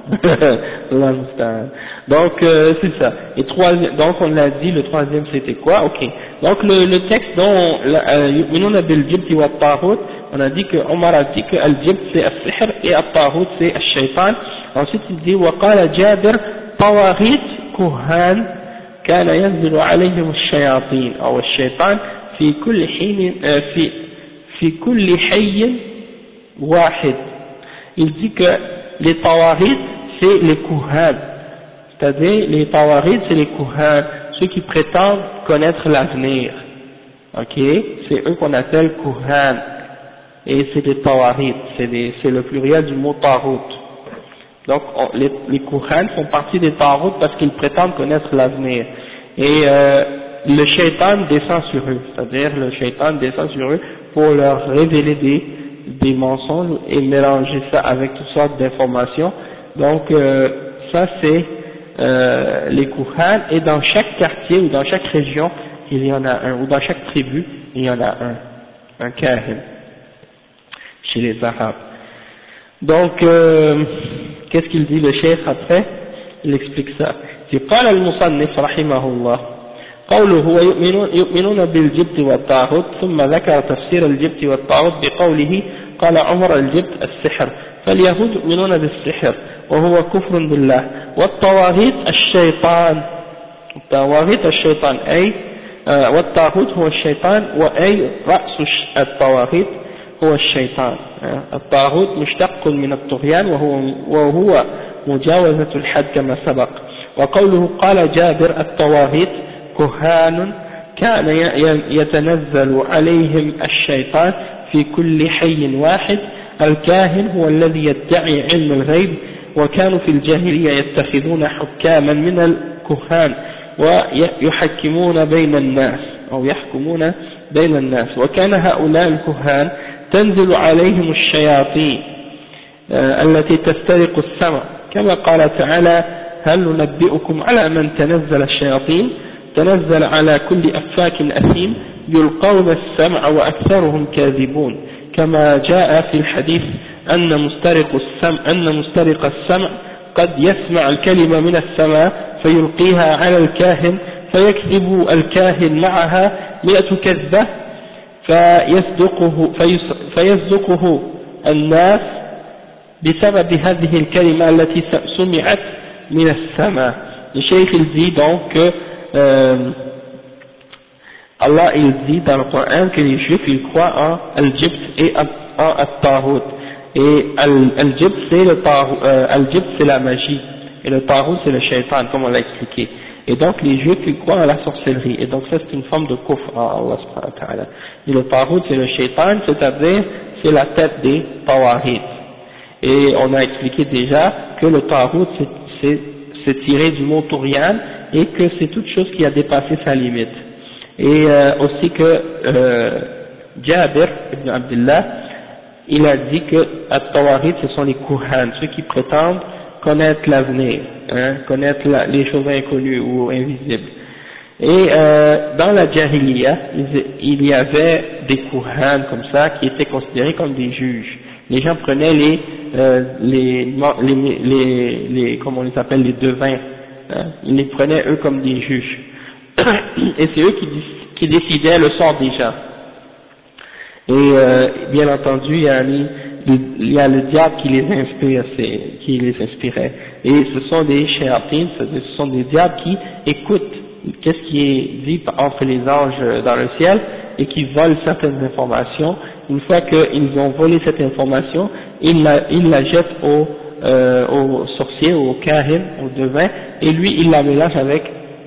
[SPEAKER 1] Donc c'est ça. Et donc on l'a dit, le troisième c'était quoi? Ok. Donc le texte dont yu'minuna bil jibti wat taghut, on a dit que Omar a dit que al-jibt c'est al-sihr et al-taghut c'est al-shaytan. Ensuite il dit وقال جابر طواغيت كهان كان ينزل عليهم الشياطين أو الشيطان في كل حين في كل حي واحد. Il dit que les tawaghit c'est les kuhan, c'est-à-dire les tawaghit c'est les kuhan, ceux qui prétendent connaître l'avenir. Ok, c'est eux qu'on appelle kuhan, et c'est des tawaghit, c'est le pluriel du mot taghut. Donc les kuhan font partie des taghut parce qu'ils prétendent connaître l'avenir. Et le shaitan descend sur eux, c'est-à-dire le shaitan descend sur eux pour leur révéler des mensonges et mélanger ça avec toutes sortes d'informations. Donc ça c'est les kuhan, et dans chaque quartier ou dans chaque région il y en a un, ou dans chaque tribu il y en a un kahin chez les Arabes. Donc qu'est-ce qu'il dit le cheikh après? Il explique ça. قال المصنف رحمه الله قوله يؤمنون بالجبت والطاغوت ثم ذكر تفسير الجبت والطاغوت بقوله قال عمر الجبت السحر فاليهود يؤمنون بالسحر وهو كفر بالله والطواغيت الشيطان أي والطاغوت هو الشيطان وأي رأس الطواغيت هو الشيطان. الطاغوت مشتق من الطغيان وهو مجاوزة الحد كما سبق. وقوله قال جابر الطواغيت كهان كان يتنزل عليهم الشيطان في كل حي واحد. الكاهن هو الذي يدعي علم الغيب وكانوا في الجاهلية يتخذون حكاما من الكهان ويحكمون بين الناس أو يحكمون بين الناس. وكان هؤلاء الكهان تنزل عليهم الشياطين التي تسترق السمع كما قال تعالى هل ننبئكم على من تنزل الشياطين تنزل على كل أفاك أثيم يلقون السمع وأكثرهم كاذبون كما جاء في الحديث أن مسترق السمع قد يسمع الكلمة من السماء فيلقيها على الكاهن فيكذب الكاهن معها 100 كذبة فيصدقه الناس بسبب هذه الكلمة التي سمعت من السماء. Le cheikh il dit donc que Allah il dit dans le Coran que les juifs ils croient en al-jibt et en al-taghut, et al-jibt c'est la magie et le taghut c'est le shaitan comme on l'a expliqué. Et donc les juifs ils croient en la sorcellerie, et donc ça c'est une forme de kufr à Allah subhanahu wa ta'ala. Et le taghut c'est le shaitan, c'est-à-dire c'est la tête des tawaghit. Et on a expliqué déjà que le taghut c'est tiré du mot Tourian, et que c'est toute chose qui a dépassé sa limite. Et aussi que Jabir ibn Abdullah il a dit que at-tawaghit ce sont les kuhan, ceux qui prétendent connaître l'avenir, connaître les choses inconnues ou invisibles. Et dans la Jahiliya il y avait des kuhan comme ça qui étaient considérés comme des juges. Les gens prenaient comment on les appelle, les devins, ils les prenaient eux comme des juges. Et c'est eux qui décidaient le sort des gens. Et bien entendu il y a le diable qui les inspirait. Et ce sont des shayatins, ce sont des diables qui écoutent qu'est-ce qui est dit entre les anges dans le ciel et qui volent certaines informations. Une fois qu'ils ont volé cette information, ils la jettent au sorcier, au kahin, au devin, et lui il la mélange avec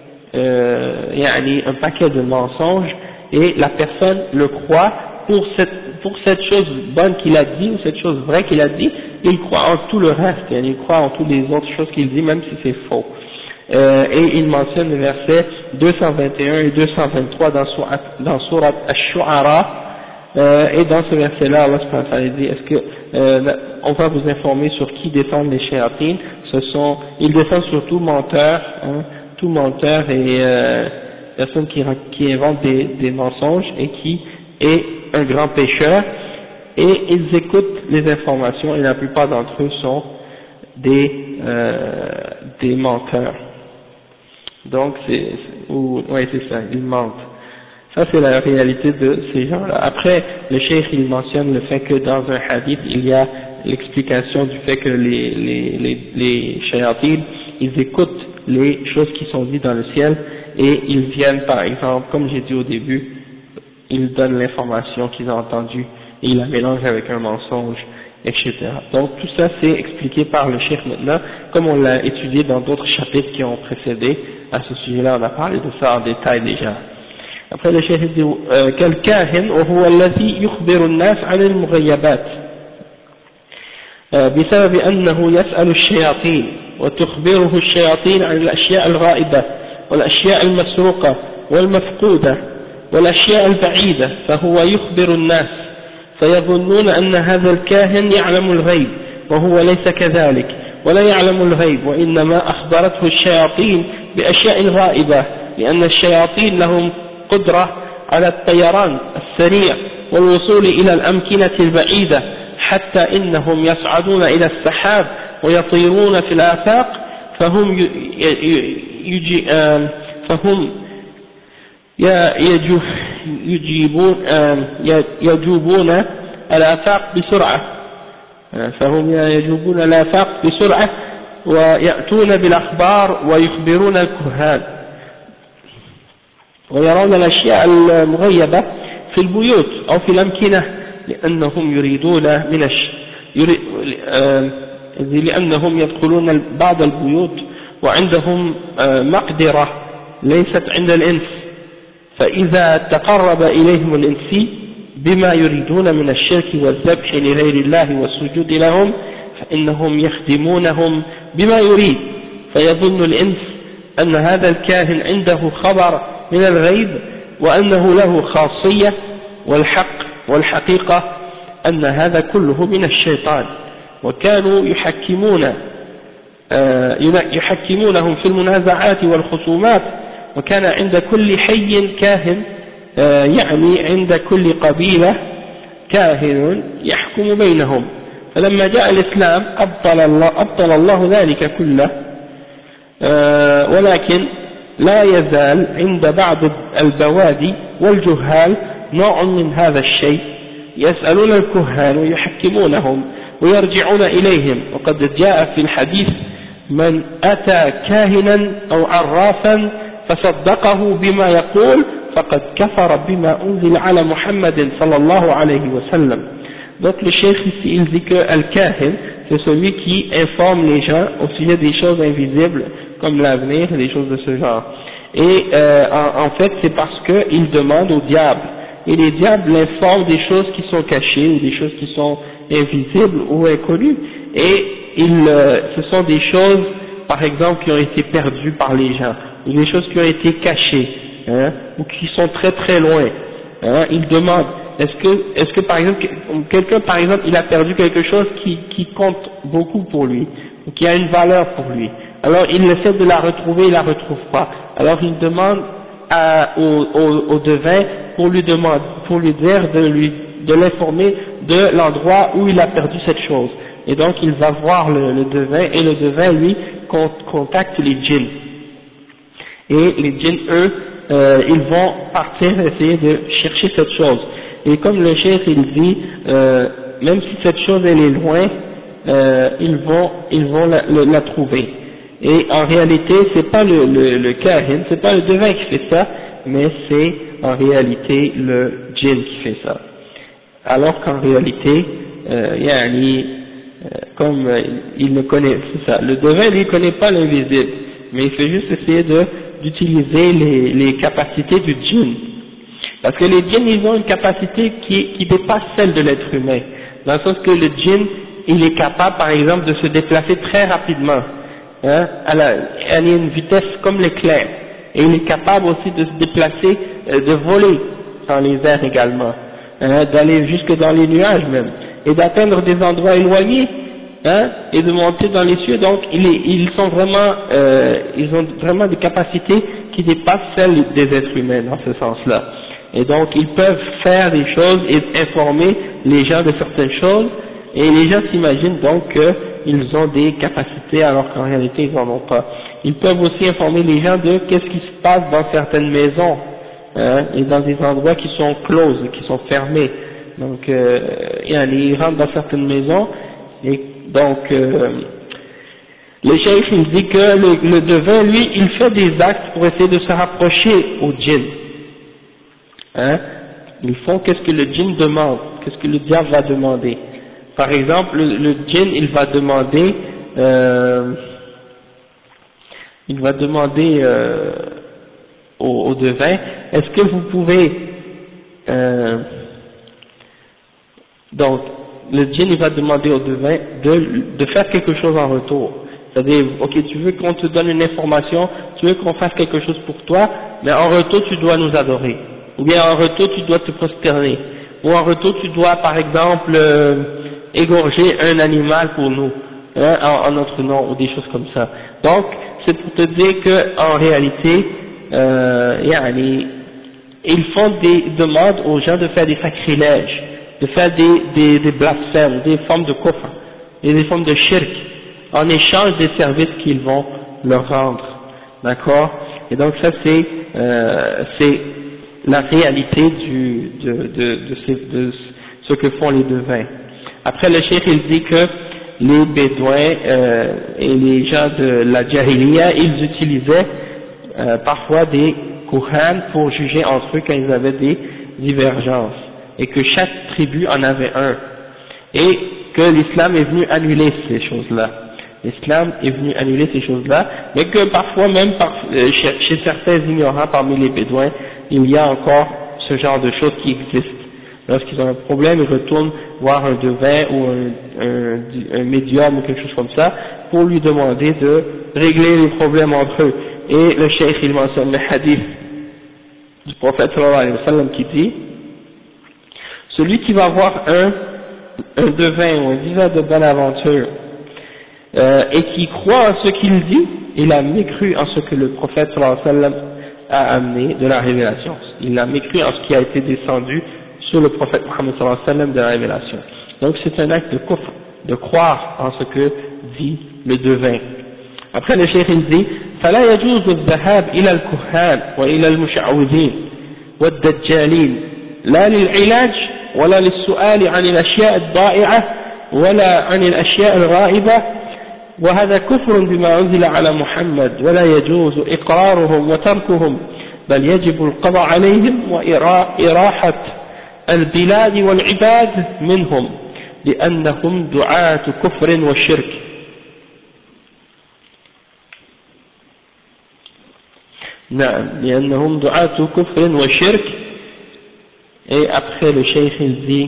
[SPEAKER 1] un paquet de mensonges, et la personne le croit pour cette chose bonne qu'il a dit ou cette chose vraie qu'il a dit, et il croit en tout le reste, il croit en toutes les autres choses qu'il dit même si c'est faux. Et il mentionne le verset 221 et 223 dans Surat Ash-Shu'ara. Et dans ce verset-là, Allah subhanahu wa ta'ala dit, est-ce que on va vous informer sur qui descendent les shayatines? Ils descendent sur tout menteur, tout menteur et personne qui invente des mensonges et qui est un grand pécheur, et ils écoutent les informations, et la plupart d'entre eux sont des menteurs. Donc c'est ça, ils mentent. Ça c'est la réalité de ces gens-là. Après, le cheikh il mentionne le fait que dans un hadith il y a l'explication du fait que les shayatines, ils écoutent les choses qui sont dites dans le ciel et ils viennent par exemple, comme j'ai dit au début, ils donnent l'information qu'ils ont entendue et ils la mélangent avec un mensonge, etc. Donc tout ça c'est expliqué par le cheikh maintenant, comme on l'a étudié dans d'autres chapitres qui ont précédé à ce sujet-là, on a parlé de ça en détail déjà. Après le cheikh dit كالكاهن وهو الذي يخبر الناس عن المغيبات بسبب أنه يسأل الشياطين وتخبره الشياطين عن الأشياء الغائبة والأشياء المسروقة والمفقودة والأشياء البعيدة فهو يخبر الناس فيظنون أن هذا الكاهن يعلم الغيب وهو ليس كذلك ولا يعلم الغيب وإنما أخبرته الشياطين بأشياء غائبة لأن الشياطين لهم قدرة على الطيران السريع والوصول إلى الأمكنة البعيدة حتى إنهم يصعدون إلى السحاب ويطيرون في الآفاق فهم يجوبون الآفاق بسرعة ويأتون بالأخبار ويخبرون الكهان ويرون الأشياء المغيبة في البيوت أو في الأمكنة لأنهم يدخلون بعض البيوت وعندهم مقدرة ليست عند الإنس فإذا تقرب إليهم الإنسي بما يريدون من الشرك والذبح لغير الله والسجود لهم فإنهم يخدمونهم بما يريد فيظن الإنس أن هذا الكاهن عنده خبر من الغيب وأنه له خاصية والحقيقة أن هذا كله من الشيطان وكانوا يحكمونهم في المنازعات والخصومات وكان عند كل حي كاهن يعني عند كل قبيلة كاهن يحكم بينهم فلما جاء الإسلام أبطل الله ذلك كله ولكن لا يزال عند بعض البوادي والجهال نوع من هذا الشيء يسألون الكهان ويحكمونهم ويرجعون إليهم وقد جاء في الحديث من أتى كاهنا أو عرافا فصدقه بما يقول فقد كفر بما أنزل على محمد صلى الله عليه وسلم. Donc le cheikh ici il dit que al-kahin c'est celui qui informe les gens au sujet des choses invisibles comme l'avenir et des choses de ce genre et en fait c'est parce qu'il demande au diable et les diables l'informent des choses qui sont cachées ou des choses qui sont invisibles ou inconnues et ce sont des choses par exemple qui ont été perdues par les gens ou des choses qui ont été cachées ou qui sont très très loin. Il demande est-ce que par exemple quelqu'un par exemple il a perdu quelque chose qui compte beaucoup pour lui ou qui a une valeur pour lui, alors il essaie de la retrouver, il la retrouve pas, alors il demande au devin pour lui dire de l'informer de l'endroit où il a perdu cette chose, et donc il va voir le devin et le devin lui contacte les djinns et les djinns eux ils vont partir essayer de chercher cette chose. Et comme le cheikh il dit, même si cette chose elle est loin, ils vont la trouver. Et en réalité, c'est pas le kahin, c'est pas le devin qui fait ça, mais c'est en réalité le djinn qui fait ça. Alors qu'en réalité, comme il ne connaît, c'est ça, le devin lui connaît pas l'invisible, mais il fait juste essayer d'utiliser les capacités du djinn. Parce que les djinns, ils ont une capacité qui dépasse celle de l'être humain. Dans le sens que le djinn, il est capable, par exemple, de se déplacer très rapidement. À une vitesse comme l'éclair. Et il est capable aussi de se déplacer, de voler dans les airs également. D'aller jusque dans les nuages même. Et d'atteindre des endroits éloignés. Et de monter dans les cieux. Donc, ils ont vraiment des capacités qui dépassent celles des êtres humains dans ce sens-là. Et donc ils peuvent faire des choses et informer les gens de certaines choses, et les gens s'imaginent donc qu'ils ont des capacités alors qu'en réalité ils n'en ont pas. Ils peuvent aussi informer les gens de qu'est-ce qui se passe dans certaines maisons, hein, et dans des endroits qui sont closes, qui sont fermés. Donc, ils rentrent dans certaines maisons, et donc, le cheikh il dit que le devin, lui, il fait des actes pour essayer de se rapprocher au djinn. Hein? Ils font qu'est-ce que le djinn demande, qu'est-ce que le diable va demander. Par exemple, le djinn, il va demander au devin, est-ce que vous pouvez donc le djinn il va demander au devin de faire quelque chose en retour. C'est-à-dire, ok, tu veux qu'on te donne une information, tu veux qu'on fasse quelque chose pour toi, mais en retour tu dois nous adorer. Ou bien en retour tu dois te prosterner. Ou en retour tu dois par exemple égorger un animal pour nous, hein, en notre nom, ou des choses comme ça. Donc, c'est pour te dire que en réalité, ils font des demandes aux gens de faire des sacrilèges, de faire des blasphèmes, des formes de kufr, et des formes de shirk, en échange des services qu'ils vont leur rendre. D'accord? Et donc ça c'est la réalité de ce que font les devins. Après le cheikh il dit que les bédouins et les gens de la Jahiliya, ils utilisaient parfois des Kohan pour juger entre eux quand ils avaient des divergences, et que chaque tribu en avait un, et que l'islam est venu annuler ces choses-là. L'islam est venu annuler ces choses-là, mais que parfois même chez certains ignorants parmi les bédouins, il y a encore ce genre de choses qui existent. Lorsqu'ils ont un problème, ils retournent voir un devin ou un médium ou quelque chose comme ça pour lui demander de régler les problèmes entre eux. Et le cheikh il mentionne le hadith du prophète sallallahu alayhi wa sallam qui dit: celui qui va voir un devin ou un divin de bonne aventure et qui croit en ce qu'il dit, il a mécru en ce que le prophète sallallahu alayhi wa sallam a amené de la révélation. Il a mécru en ce qui a été descendu sur le prophète Muhammad sallallahu alayhi wa sallam de la révélation. Donc c'est un acte de kufr, de croire en ce que dit le devin. Après le cheikh il dit: فلا يجوز الذهاب إلى الكهان وإلى المشعوذين والدجالين لا للعلاج ولا للسؤال عن الأشياء الضائعة ولا عن الأشياء الغائبة، وهذا كفر بما أنزل على محمد، ولا يجوز إقرارهم وتركهم، بل يجب القضاء عليهم وإراحة البلاد والعباد منهم لأنهم دعاة كفر وشرك. نعم لأنهم دعاة كفر وشرك. Et après le cheikh il dit,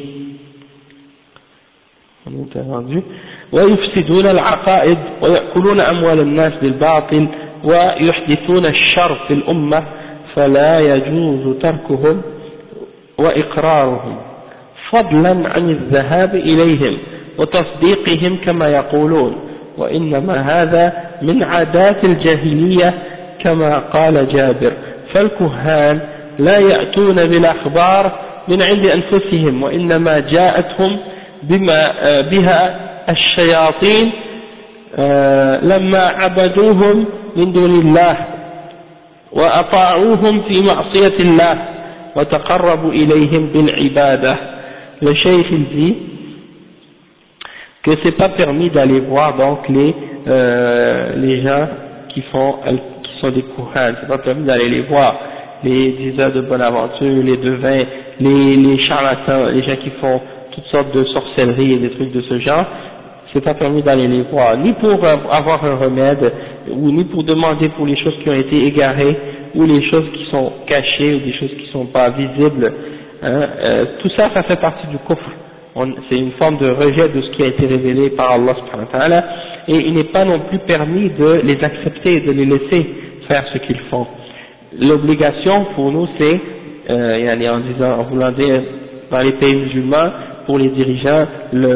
[SPEAKER 1] on est entendu, ويفسدون العقائد ويأكلون أموال الناس بالباطل ويحدثون الشر في الأمة فلا يجوز تركهم وإقرارهم فضلا عن الذهاب إليهم وتصديقهم كما يقولون، وإنما هذا من عادات الجاهلية كما قال جابر، فالكهان لا يأتون بالأخبار من عند أنفسهم وإنما جاءتهم بها الشياطين لما عبدوهم من دون الله وأطاعوهم في معصية الله وتقربوا إليهم بالعبادة. Le cheikh il dit que c'est pas permis d'aller voir donc les gens qui sont des Kohan, c'est pas permis d'aller les voir, les diseurs de bonne aventure, les devins, les charlatans, les gens qui font toutes sortes de sorcelleries et des trucs de ce genre. C'est pas permis d'aller les voir, ni pour avoir un remède, ou ni pour demander pour les choses qui ont été égarées, ou les choses qui sont cachées, ou des choses qui sont pas visibles. Hein. Tout ça, ça fait partie du kufr. C'est une forme de rejet de ce qui a été révélé par Allah subhanahu wa ta'ala, et il n'est pas non plus permis de les accepter, de les laisser faire ce qu'ils font. L'obligation pour nous, c'est, en voulant dire, dans les pays musulmans, pour les dirigeants,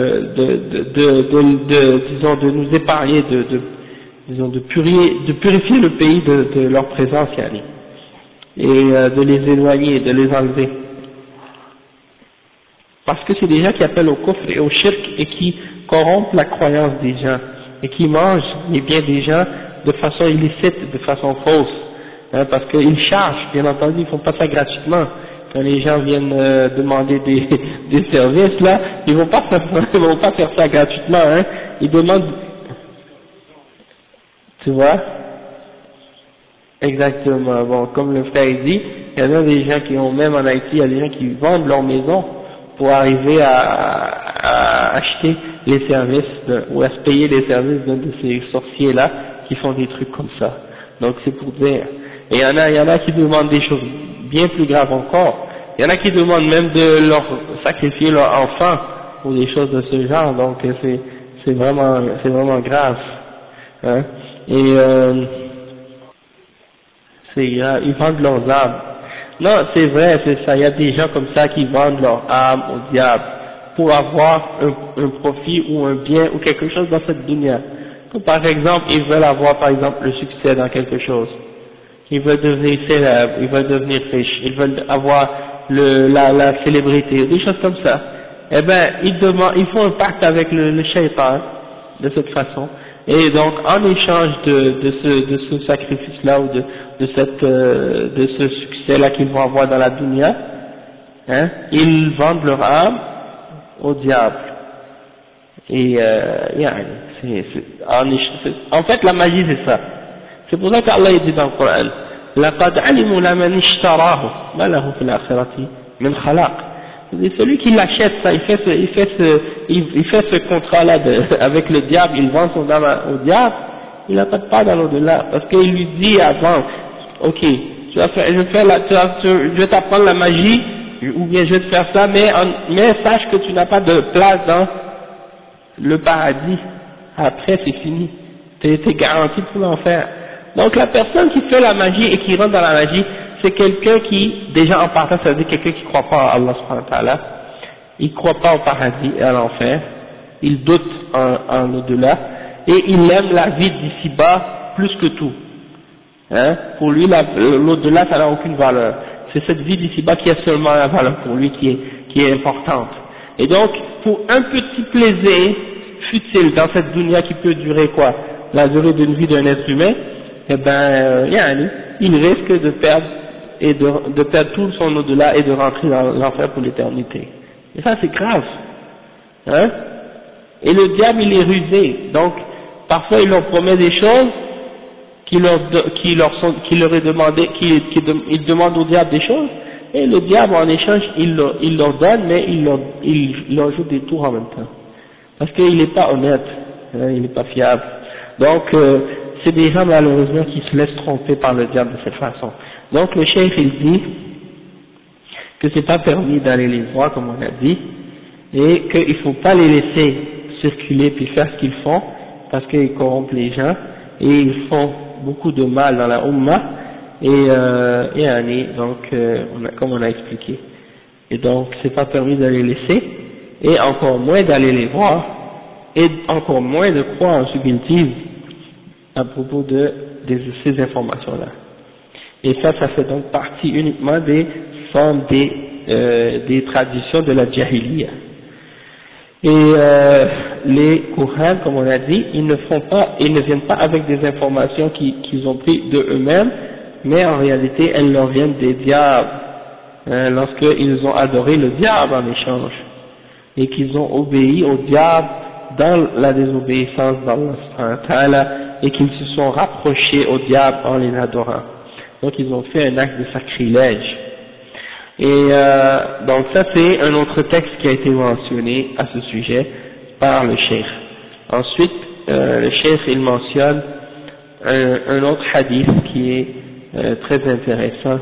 [SPEAKER 1] disons, de nous épargner, de purifier le pays de leur présence, et de les éloigner, de les enlever. Parce que c'est des gens qui appellent au kufr et au shirk et qui corrompent la croyance des gens et qui mangent les biens des gens de façon illicite, de façon fausse. hein, parce qu'ils chargent, bien entendu, ils font pas ça gratuitement. Quand les gens viennent demander des services, là, ils vont pas faire ça gratuitement, hein. Ils demandent, tu vois. Exactement. Bon, comme le frère dit, il y en a des gens qui ont, même en Haïti, il y a des gens qui vendent leur maison pour arriver à acheter les services ou à se payer les services d'un de ces sorciers-là qui font des trucs comme ça. Donc c'est pour dire. Et il y en a qui demandent des choses bien plus graves encore. Il y en a qui demandent même de leur sacrifier leur enfant ou des choses de ce genre. Donc c'est vraiment grave. Hein. Et ils vendent leurs âmes. Non, c'est vrai, c'est ça. Il y a des gens comme ça qui vendent leur âme au diable pour avoir un profit ou un bien ou quelque chose dans cette dunya. Comme par exemple, ils veulent avoir par exemple le succès dans quelque chose. Ils veulent devenir célèbres, ils veulent devenir riches, ils veulent avoir la célébrité, des choses comme ça. Eh ben, ils font un pacte avec le shaitan de cette façon. Et donc, en échange de ce sacrifice-là ou de ce succès-là qu'ils vont avoir dans la dunya, hein, ils vendent leur âme au diable. Et en fait, la magie, c'est ça. C'est pour ça qu'Allah dit dans le Coran, لَقَدْ عَلِمُوا لَمَنِ اشْتَرَاهُ مَا لَهُ فِي الْآخِرَةِ مِنْ خَلَاقٍ. Celui qui l'achète ça, il fait ce contrat-là avec le diable, il vend son âme au diable, il n'a pas de part dans l'au-delà, parce qu'il lui dit avant, ok, je vais t'apprendre la magie, ou bien je vais te faire ça, mais sache que tu n'as pas de place dans le paradis. Après c'est fini, t'es garanti pour l'enfer. Donc la personne qui fait la magie et qui rentre dans la magie, c'est quelqu'un qui, déjà en partant, ça veut dire quelqu'un qui ne croit pas en Allah subhanahu wa ta'ala, il ne croit pas au paradis et à l'enfer, il doute en l'au-delà, et il aime la vie d'ici-bas plus que tout. Hein? Pour lui, l'au-delà, ça n'a aucune valeur. C'est cette vie d'ici-bas qui a seulement la valeur pour lui, qui est importante. Et donc, pour un petit plaisir futile dans cette dunya qui peut durer quoi? La durée d'une vie d'un être humain, eh ben, il risque de perdre tout son au-delà et de rentrer dans l'enfer pour l'éternité. Et ça, c'est grave. Hein? Et le diable, il est rusé. Donc, parfois, il leur promet des choses il demande au diable des choses, et le diable, en échange, il leur donne, mais il leur joue des tours en même temps. Parce qu'il n'est pas honnête, hein, il n'est pas fiable. Donc, c'est des gens, malheureusement, qui se laissent tromper par le diable de cette façon. Donc, le cheikh, il dit que c'est pas permis d'aller les voir, comme on a dit, et qu'il faut pas les laisser circuler puis faire ce qu'ils font, parce qu'ils corrompent les gens, et ils font beaucoup de mal dans la Ummah, comme on a expliqué. Et donc, c'est pas permis d'aller les laisser, et encore moins d'aller les voir, et encore moins de croire en ce qu'ils disent à propos de ces informations-là. Et ça fait donc partie uniquement des formes des traditions de la Jahiliya. Et les Qur'an, comme on a dit, ils ne viennent pas avec des informations qu'ils ont pris de eux-mêmes, mais en réalité elles leur viennent des diables, lorsqu'ils ont adoré le diable en échange, et qu'ils ont obéi au diable dans la désobéissance d'Allah subhanahu wa ta'ala, et qu'ils se sont rapprochés au diable en les adorant. Donc ils ont fait un acte de sacrilège. Et donc ça c'est un autre texte qui a été mentionné à ce sujet par le cheikh. Ensuite, le cheikh il mentionne un autre hadith qui est très intéressant.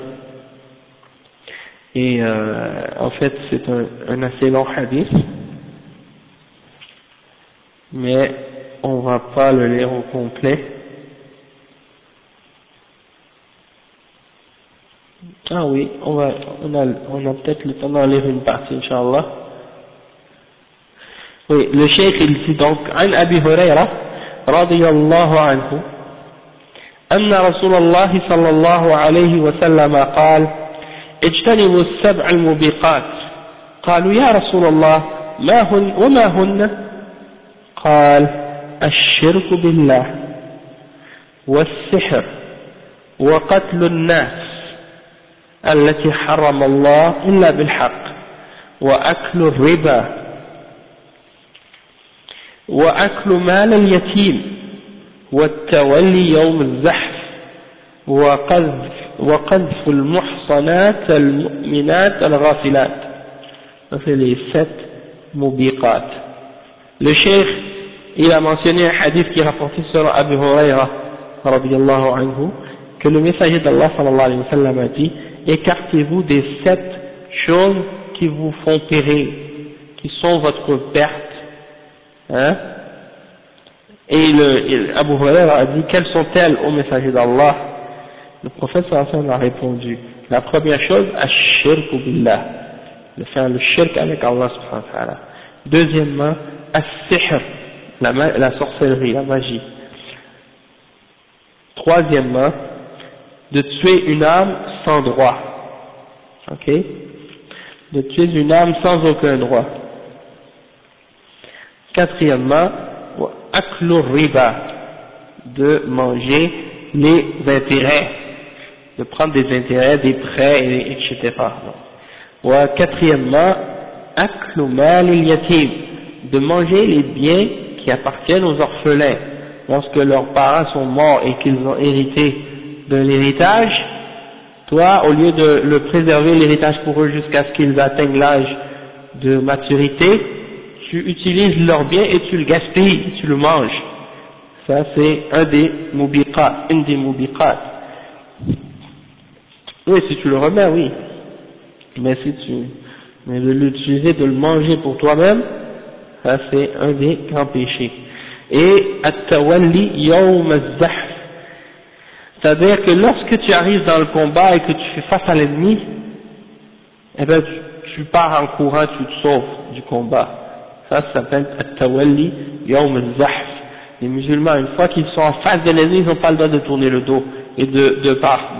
[SPEAKER 1] Et en fait c'est un assez long hadith, mais on va pas le lire au complet. Ah oui, on a peut-être le temps d'en lire une partie, Inch'Allah. Oui, le cheikh il dit donc, عن أبي هريرة رضي الله عنه أن رسول الله صلى الله عليه وسلم قال اجتنبوا السبع الموبقات قالوا يا رسول الله وما هن قال الشرك بالله والسحر وقتل الناس التي حرم الله إلا بالحق وأكل الربا وأكل مال اليتيم والتولي يوم الزحف وقذف المحصنات المؤمنات الغافلات. C'est les 7 mubiqat. Le cheikh, il a mentionné un hadith qui est rapporté sur Abu Huraira radiyallahu anhu, que le messager d'Allah sallallahu alayhi wa sallam a dit: écartez-vous des 7 choses qui vous font périr, qui sont votre perte. Hein? Et Abu Huraira a dit: quelles sont-elles au messager d'Allah? Le prophète sallallahu alayhi wa sallam a répondu: la première chose, ash-shirku billah, de faire le shirk avec Allah subhanahu wa ta'ala. Deuxièmement, as-sihr, la sorcellerie, la magie. Troisièmement, de tuer une âme sans droit. Ok? De tuer une âme sans aucun droit. Quatrièmement, aklu riba, de manger les intérêts, de prendre des intérêts, des prêts, etc. Quatrièmement, aklu mal al-yatim, de manger les biens qui appartiennent aux orphelins. Lorsque leurs parents sont morts et qu'ils ont hérité de l'héritage, toi, au lieu de le préserver l'héritage pour eux jusqu'à ce qu'ils atteignent l'âge de maturité, tu utilises leurs biens et tu le gaspilles, tu le manges. Ça c'est une des mubiqat. Oui, si tu le remets, oui. Mais de l'utiliser, de le manger pour toi-même, ça c'est un des grands péchés. Et at-tawalli yawm az-zahf, c'est-à-dire que lorsque tu arrives dans le combat et que tu fais face à l'ennemi, eh ben tu pars en courant, tu te sauves du combat. Ça s'appelle at-tawalli yawm az-zahf. Les musulmans, une fois qu'ils sont en face de l'ennemi, ils n'ont pas le droit de tourner le dos et de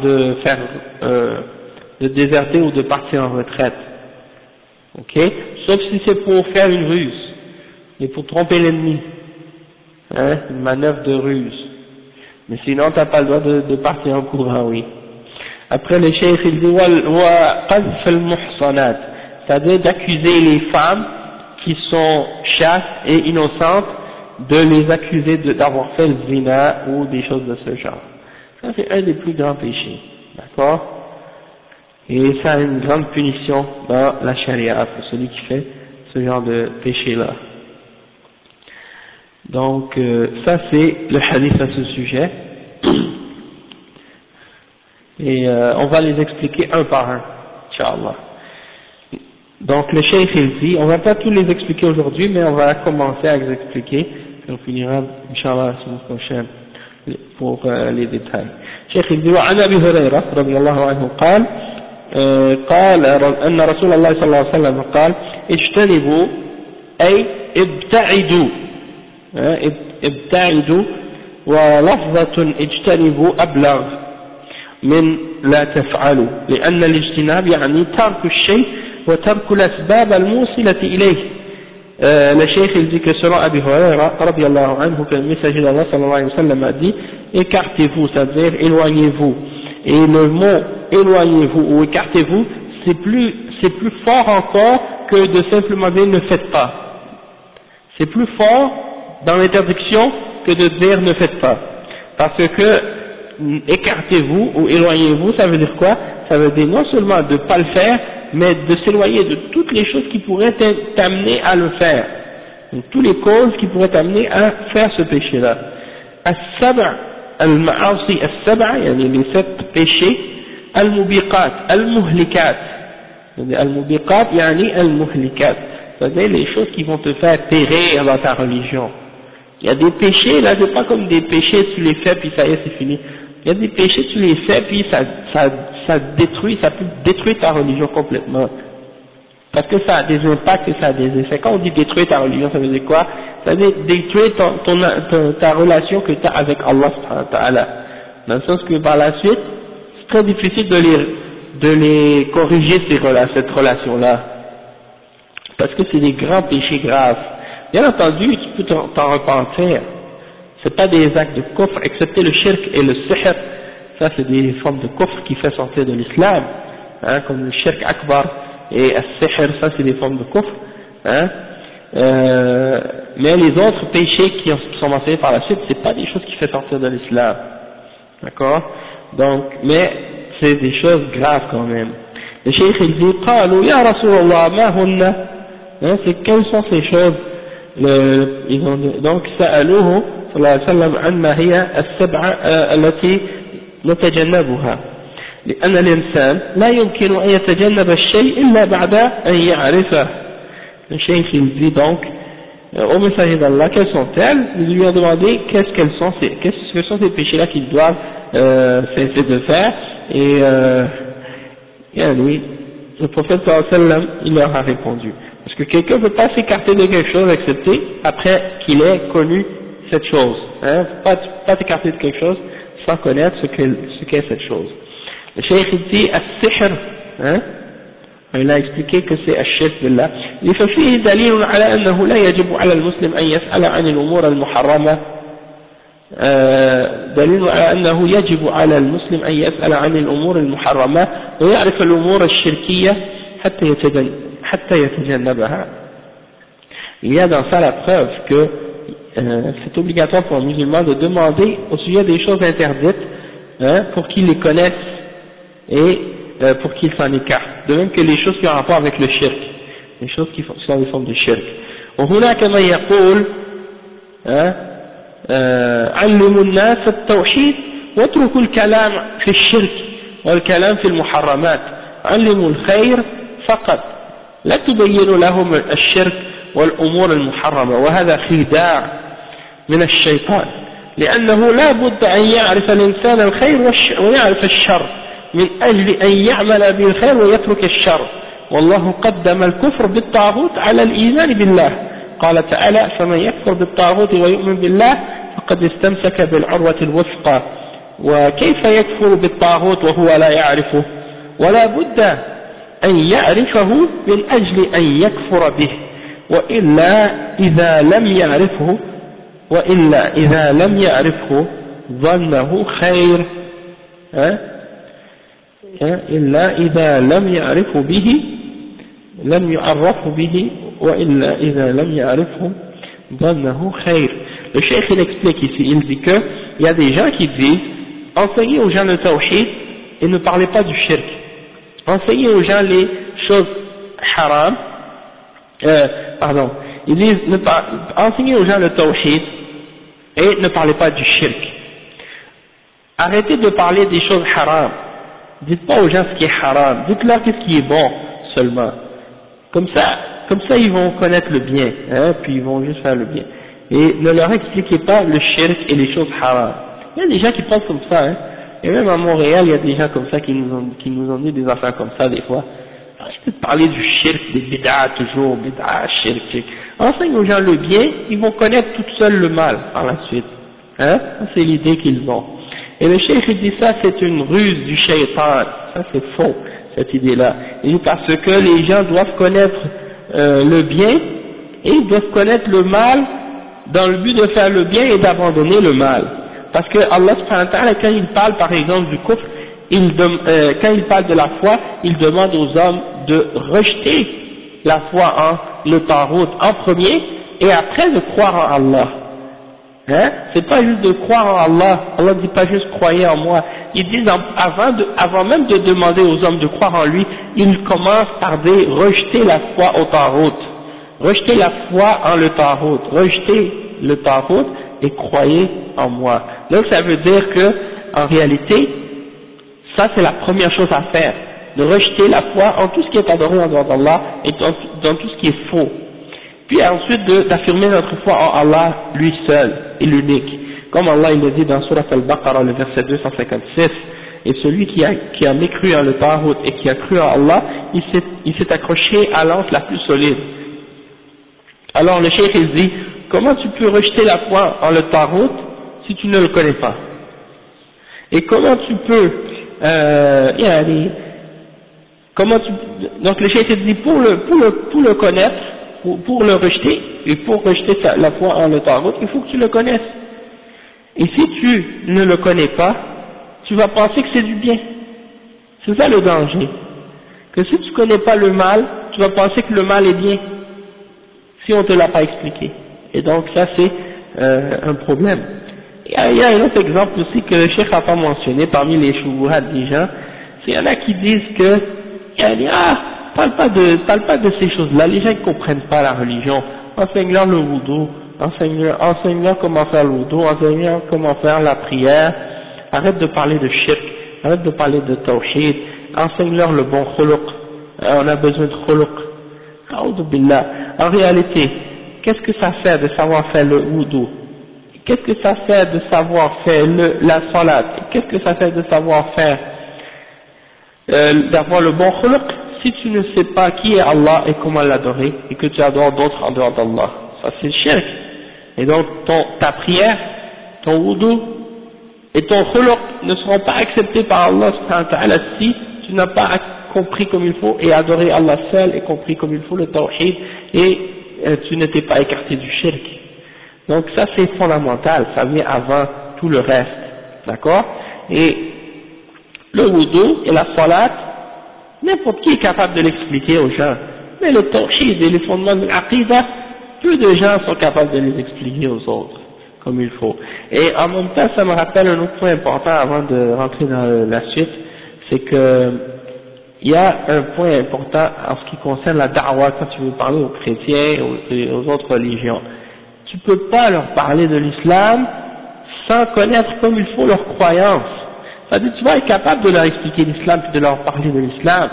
[SPEAKER 1] déserter ou de partir en retraite. Ok? Sauf si c'est pour faire une ruse et pour tromper l'ennemi. Hein, une manœuvre de ruse. Mais sinon, t'as pas le droit de partir en courant, oui. Après, le cheikh, il dit, wa qadf al-muhsanat, c'est-à-dire d'accuser les femmes qui sont chastes et innocentes, de les accuser d'avoir fait le zina ou des choses de ce genre. Ça, c'est un des plus grands péchés. D'accord? Et ça a une grande punition dans la charia pour celui qui fait ce genre de péché-là. Donc ça c'est le hadith à ce sujet et on va les expliquer un par un, Inch'Allah. Donc le cheikh il dit, on va pas tous les expliquer aujourd'hui, mais on va commencer à les expliquer et on finira Inch'Allah la semaine prochaine pour les détails. Cheikh il dit: وعن أبي هريرة رضي الله عنه قال قال أن رسول الله صلى الله عليه وسلم قال اجتنبوا أي ابتعدوا ابتعدوا، ولفظة اجتنبوا أبلغ من لا تفعلوا، لأن الاجتناب يعني ترك الشيء وترك الأسباب الموصلة إليه. Le cheikh il dit que selon Abu Huraira radiyallahu anhu, que le messager d'Allah sallallahu alayhi wa sallam a dit: écartez-vous, c'est-à-dire éloignez-vous. Et le mot éloignez-vous ou écartez-vous, c'est plus fort encore que de simplement dire ne faites pas. C'est plus fort dans l'interdiction que de dire ne faites pas. Parce que écartez-vous ou éloignez-vous, ça veut dire quoi? Ça veut dire non seulement de ne pas le faire, mais de s'éloigner de toutes les choses qui pourraient t'amener à le faire. Donc toutes les causes qui pourraient t'amener à faire ce péché-là. As-sab' al-ma'asi as-sab', les 7 péchés, al-mubiqat, al-muhlikat. Al-mubiqat, al-muhlikat. C'est-à-dire les choses qui vont te faire périr dans ta religion. Il y a des péchés, là, c'est pas comme des péchés, tu les fais, puis ça y est, c'est fini. Il y a des péchés, tu les fais, puis ça détruit, ça peut détruire ta religion complètement. Parce que ça a des impacts et ça a des effets. Quand on dit détruire ta religion, ça veut dire quoi? Ça veut dire détruire ta relation que tu as avec Allah subhanahu wa ta'ala. Dans le sens que par la suite, c'est très difficile de les corriger cette relation-là. Parce que c'est des grands péchés graves. Bien entendu, tu peux t'en repentir. C'est pas des actes de kufr, excepté le shirk et le sihr, ça c'est des formes de kufr qui fait sortir de l'islam, hein, comme le shirk akbar et as-sihr, ça c'est des formes de kufr, hein. Mais les autres péchés qui sont mentionnés par la suite, c'est pas des choses qui font sortir de l'islam, d'accord? Donc, mais c'est des choses graves quand même. Le cheikh il dit, قالوا يا رسول الله ما هن, hein, c'est quelles sont ces choses? Ils ont dit, donc سألوه صلى الله عليه وسلم عن ما هي السبعة التي نتجنبها لأن الإنسان لا يمكن أن يتجنب الشيء إلا بعد أن يعرفه. Le cheikh il dit donc au messager d'Allah, quelles sont-elles? Ils lui ont demandé qu'est-ce que sont ces péchés-là qu'ils doivent cesser de faire, et lui, le prophète sallallahu alayhi wa sallam, il leur a répondu. Parce que quelqu'un ne peut pas s'écarter de quelque chose excepté après qu'il ait connu cette chose. Hein, pas s'écarter de quelque chose sans connaître ce qu'est cette chose. Le cheikh il dit as-sihr, hein, il a expliqué que c'est الشرك بالله. ففيه دليل على أنه لا يجب على المسلم أن يسأل عن الأمور المحرمة. دليل على أنه يجب على المسلم أن يسأل عن الأمور المحرمة ويعرف الأمور الشركية حتى يتجنبها. Il y a dans ça la preuve que c'est obligatoire pour un musulman de demander au sujet des choses interdites, hein, pour qu'il les connaisse et pour qu'il s'en écarte, de même que les choses qui ont rapport avec le shirk, les choses qui sont des formes de shirk. وهناك من يقول علموا الناس التوحيد واتركوا الكلام في الشرك والكلام في المحرمات، علموا الخير فقط لا تبينوا لهم الشرك والأمور المحرمة، وهذا خداع من الشيطان، لأنه لا بد أن يعرف الإنسان الخير ويعرف الشر من أجل أن يعمل بالخير ويترك الشر، والله قدم الكفر بالطاغوت على الإيمان بالله، قال تعالى فمن يكفر بالطاغوت ويؤمن بالله فقد استمسك بالعروة الوثقى، وكيف يكفر بالطاغوت وهو لا يعرفه؟ ولا بد أن يعرفه من أجل أن يكفر به، وإلا إذا لم يعرفه ظنه خير، إلا إذا لم يعرف به لم يعرف به وإلا إذا لم يعرفه ظنه خير. Le cheikh il explique ici, il dit que il y a des gens qui disent enseignez aux gens le tawhid et ne parlez pas du shirk, enseignez aux gens les choses haram, ils disent enseignez aux gens le tawhid et ne parlez pas du shirk, arrêtez de parler des choses haram, dites pas aux gens ce qui est haram, dites-leur qu'est-ce qui est bon seulement, comme ça ils vont connaître le bien, hein, puis ils vont juste faire le bien, et ne leur expliquez pas le shirk et les choses haram. Il y a des gens qui pensent comme ça, hein, et même à Montréal il y a des gens comme ça qui nous ont dit des affaires comme ça des fois. Je peux te parler du shirk, des bid'ah toujours, bid'ah, shirk. Enseigne aux gens le bien, ils vont connaître tout seuls le mal par la suite, hein, c'est l'idée qu'ils ont. Et le cheikh dit ça c'est une ruse du shaitan, ça c'est faux, cette idée-là. Il dit parce que les gens doivent connaître le bien et ils doivent connaître le mal dans le but de faire le bien et d'abandonner le mal. Parce que Allah subhanahu wa ta'ala, quand il parle par exemple du kufr, quand il parle de la foi, il demande aux hommes de rejeter la foi en le tarout en premier et après de croire en Allah. Hein? C'est pas juste de croire en Allah, Allah ne dit pas juste croyez en moi, il dit avant même de demander aux hommes de croire en lui, il commence par rejeter la foi au tarout, rejeter la foi en le tarout, rejeter le tarout et croyez en moi. Donc ça veut dire que en réalité ça c'est la première chose à faire, de rejeter la foi en tout ce qui est adoré en dehors d'Allah et dans tout ce qui est faux. Puis ensuite d'affirmer notre foi en Allah, lui seul et l'unique. Comme Allah il le dit dans Surat Al-Baqarah, le verset 256, et celui qui a mécru en le Tarout et qui a cru en Allah, il s'est accroché à l'anse la plus solide. Alors le cheikh il dit, comment tu peux rejeter la foi en le Tarout si tu ne le connais pas? Et comment tu peux, donc le cheikh il dit, pour le connaître, pour le rejeter, et pour rejeter la foi en le Tarout, il faut que tu le connaisses. Et si tu ne le connais pas, tu vas penser que c'est du bien. C'est ça le danger. Que si tu connais pas le mal, tu vas penser que le mal est bien, si on te l'a pas expliqué. Et donc ça c'est un problème. Il y a un autre exemple aussi que le cheikh n'a pas mentionné parmi les shubuhat des gens, c'est y en a qui disent que parle pas de ces choses-là, les gens ne comprennent pas la religion, enseigne-leur le wudu, enseigne-leur comment faire le wudu, enseigne-leur comment faire la prière, arrête de parler de shirk, arrête de parler de tawhid, enseigne-leur le bon khuluq, on a besoin de khuluq. A'udhu billah. En réalité, qu'est-ce que ça fait de savoir faire le wudu? Qu'est-ce que ça fait de savoir faire la salat? Qu'est-ce que ça fait de savoir faire d'avoir le bon khuluq si tu ne sais pas qui est Allah et comment l'adorer et que tu adores d'autres en dehors d'Allah? Ça c'est le shirk. Et donc ta prière, ton wudu et ton khuluq ne seront pas acceptés par Allah subhanahu wa ta'ala si tu n'as pas compris comme il faut et adoré Allah seul et compris comme il faut le tawhid et tu ne t'es pas écarté du shirk. Donc ça c'est fondamental, ça vient avant tout le reste, d'accord? Et le wudu et la salat, n'importe qui est capable de l'expliquer aux gens, mais le tawhid et les fondements de l'aqida, peu de gens sont capables de les expliquer aux autres comme il faut. Et en même temps ça me rappelle un autre point important avant de rentrer dans la suite, c'est que il y a un point important en ce qui concerne la da'wa quand tu veux parler aux chrétiens et aux autres religions. Tu peux pas leur parler de l'islam sans connaître comme il faut leurs croyances. C'est-à-dire tu vas être capable de leur expliquer l'islam et de leur parler de l'islam,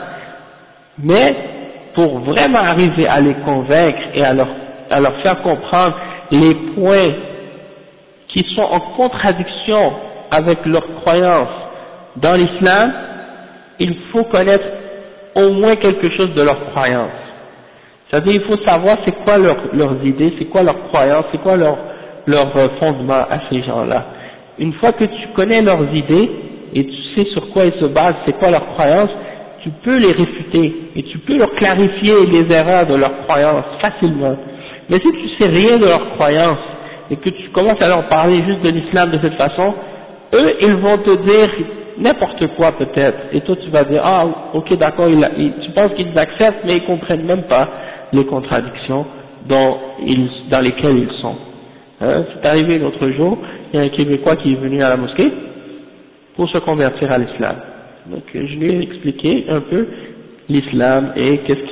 [SPEAKER 1] mais pour vraiment arriver à les convaincre et à leur faire comprendre les points qui sont en contradiction avec leurs croyances dans l'islam, il faut connaître au moins quelque chose de leurs croyances. C'est-à-dire il faut savoir c'est quoi leurs idées, c'est quoi leurs croyances, c'est quoi leur fondement à ces gens-là. Une fois que tu connais leurs idées et tu sais sur quoi ils se basent, c'est quoi leurs croyances, tu peux les réfuter et tu peux leur clarifier les erreurs de leurs croyances facilement. Mais si tu sais rien de leurs croyances et que tu commences à leur parler juste de l'islam de cette façon, eux ils vont te dire n'importe quoi peut-être, et toi tu vas dire ah ok d'accord, tu penses qu'ils acceptent mais ils comprennent même pas les contradictions dans lesquelles ils sont. C'est arrivé l'autre jour, il y a un Québécois qui est venu à la mosquée pour se convertir à l'islam. Donc je lui ai expliqué un peu l'islam et qu'est-ce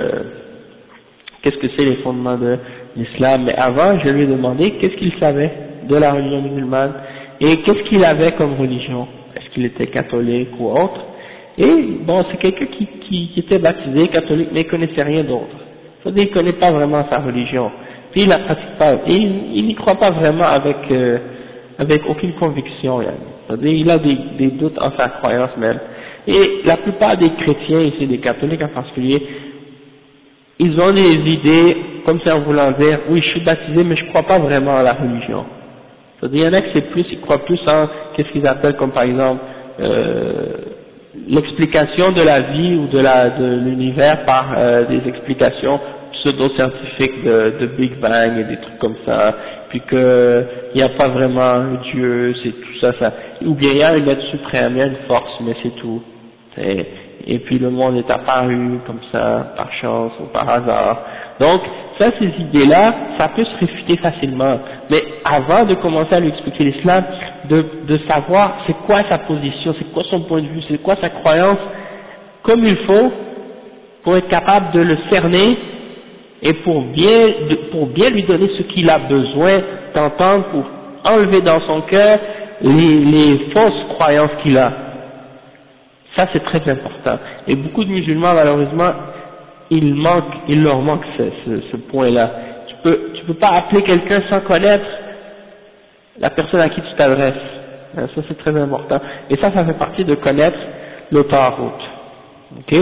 [SPEAKER 1] que c'est les fondements de l'islam, mais avant je lui ai demandé qu'est-ce qu'il savait de la religion musulmane et qu'est-ce qu'il avait comme religion. Est-ce qu'il était catholique ou autre? Et bon, c'est quelqu'un qui était baptisé catholique mais il connaissait rien d'autre. C'est-à-dire qu'il ne connaît pas vraiment sa religion. Puis il la pratique pas, et il n'y croit pas vraiment avec aucune conviction. C'est-à-dire il a des doutes en sa croyance même. Et la plupart des chrétiens, ici des catholiques en particulier, ils ont des idées comme ça en voulant dire oui je suis baptisé mais je ne crois pas vraiment à la religion. C'est-à-dire, il y en a que ils croient plus en qu'est-ce qu'ils appellent comme par exemple l'explication de la vie ou de l'univers par des explications pseudo-scientifiques de Big Bang et des trucs comme ça, puis qu'il n'y a pas vraiment un Dieu, c'est tout ça, ou bien il y a un être suprême, il y a une force, mais c'est tout. Et puis le monde est apparu comme ça, par chance ou par hasard. Donc, ça, ces idées-là, ça peut se réfuter facilement. Mais avant de commencer à lui expliquer l'islam, de savoir c'est quoi sa position, c'est quoi son point de vue, c'est quoi sa croyance, comme il faut, pour être capable de le cerner et pour bien lui donner ce qu'il a besoin d'entendre pour enlever dans son cœur les fausses croyances qu'il a. Ça, c'est très important. Et beaucoup de musulmans, malheureusement, il leur manque ce point-là. Tu peux pas appeler quelqu'un sans connaître la personne à qui tu t'adresses. Ça c'est très important. Et ça fait partie de connaître le Tarout. Ok?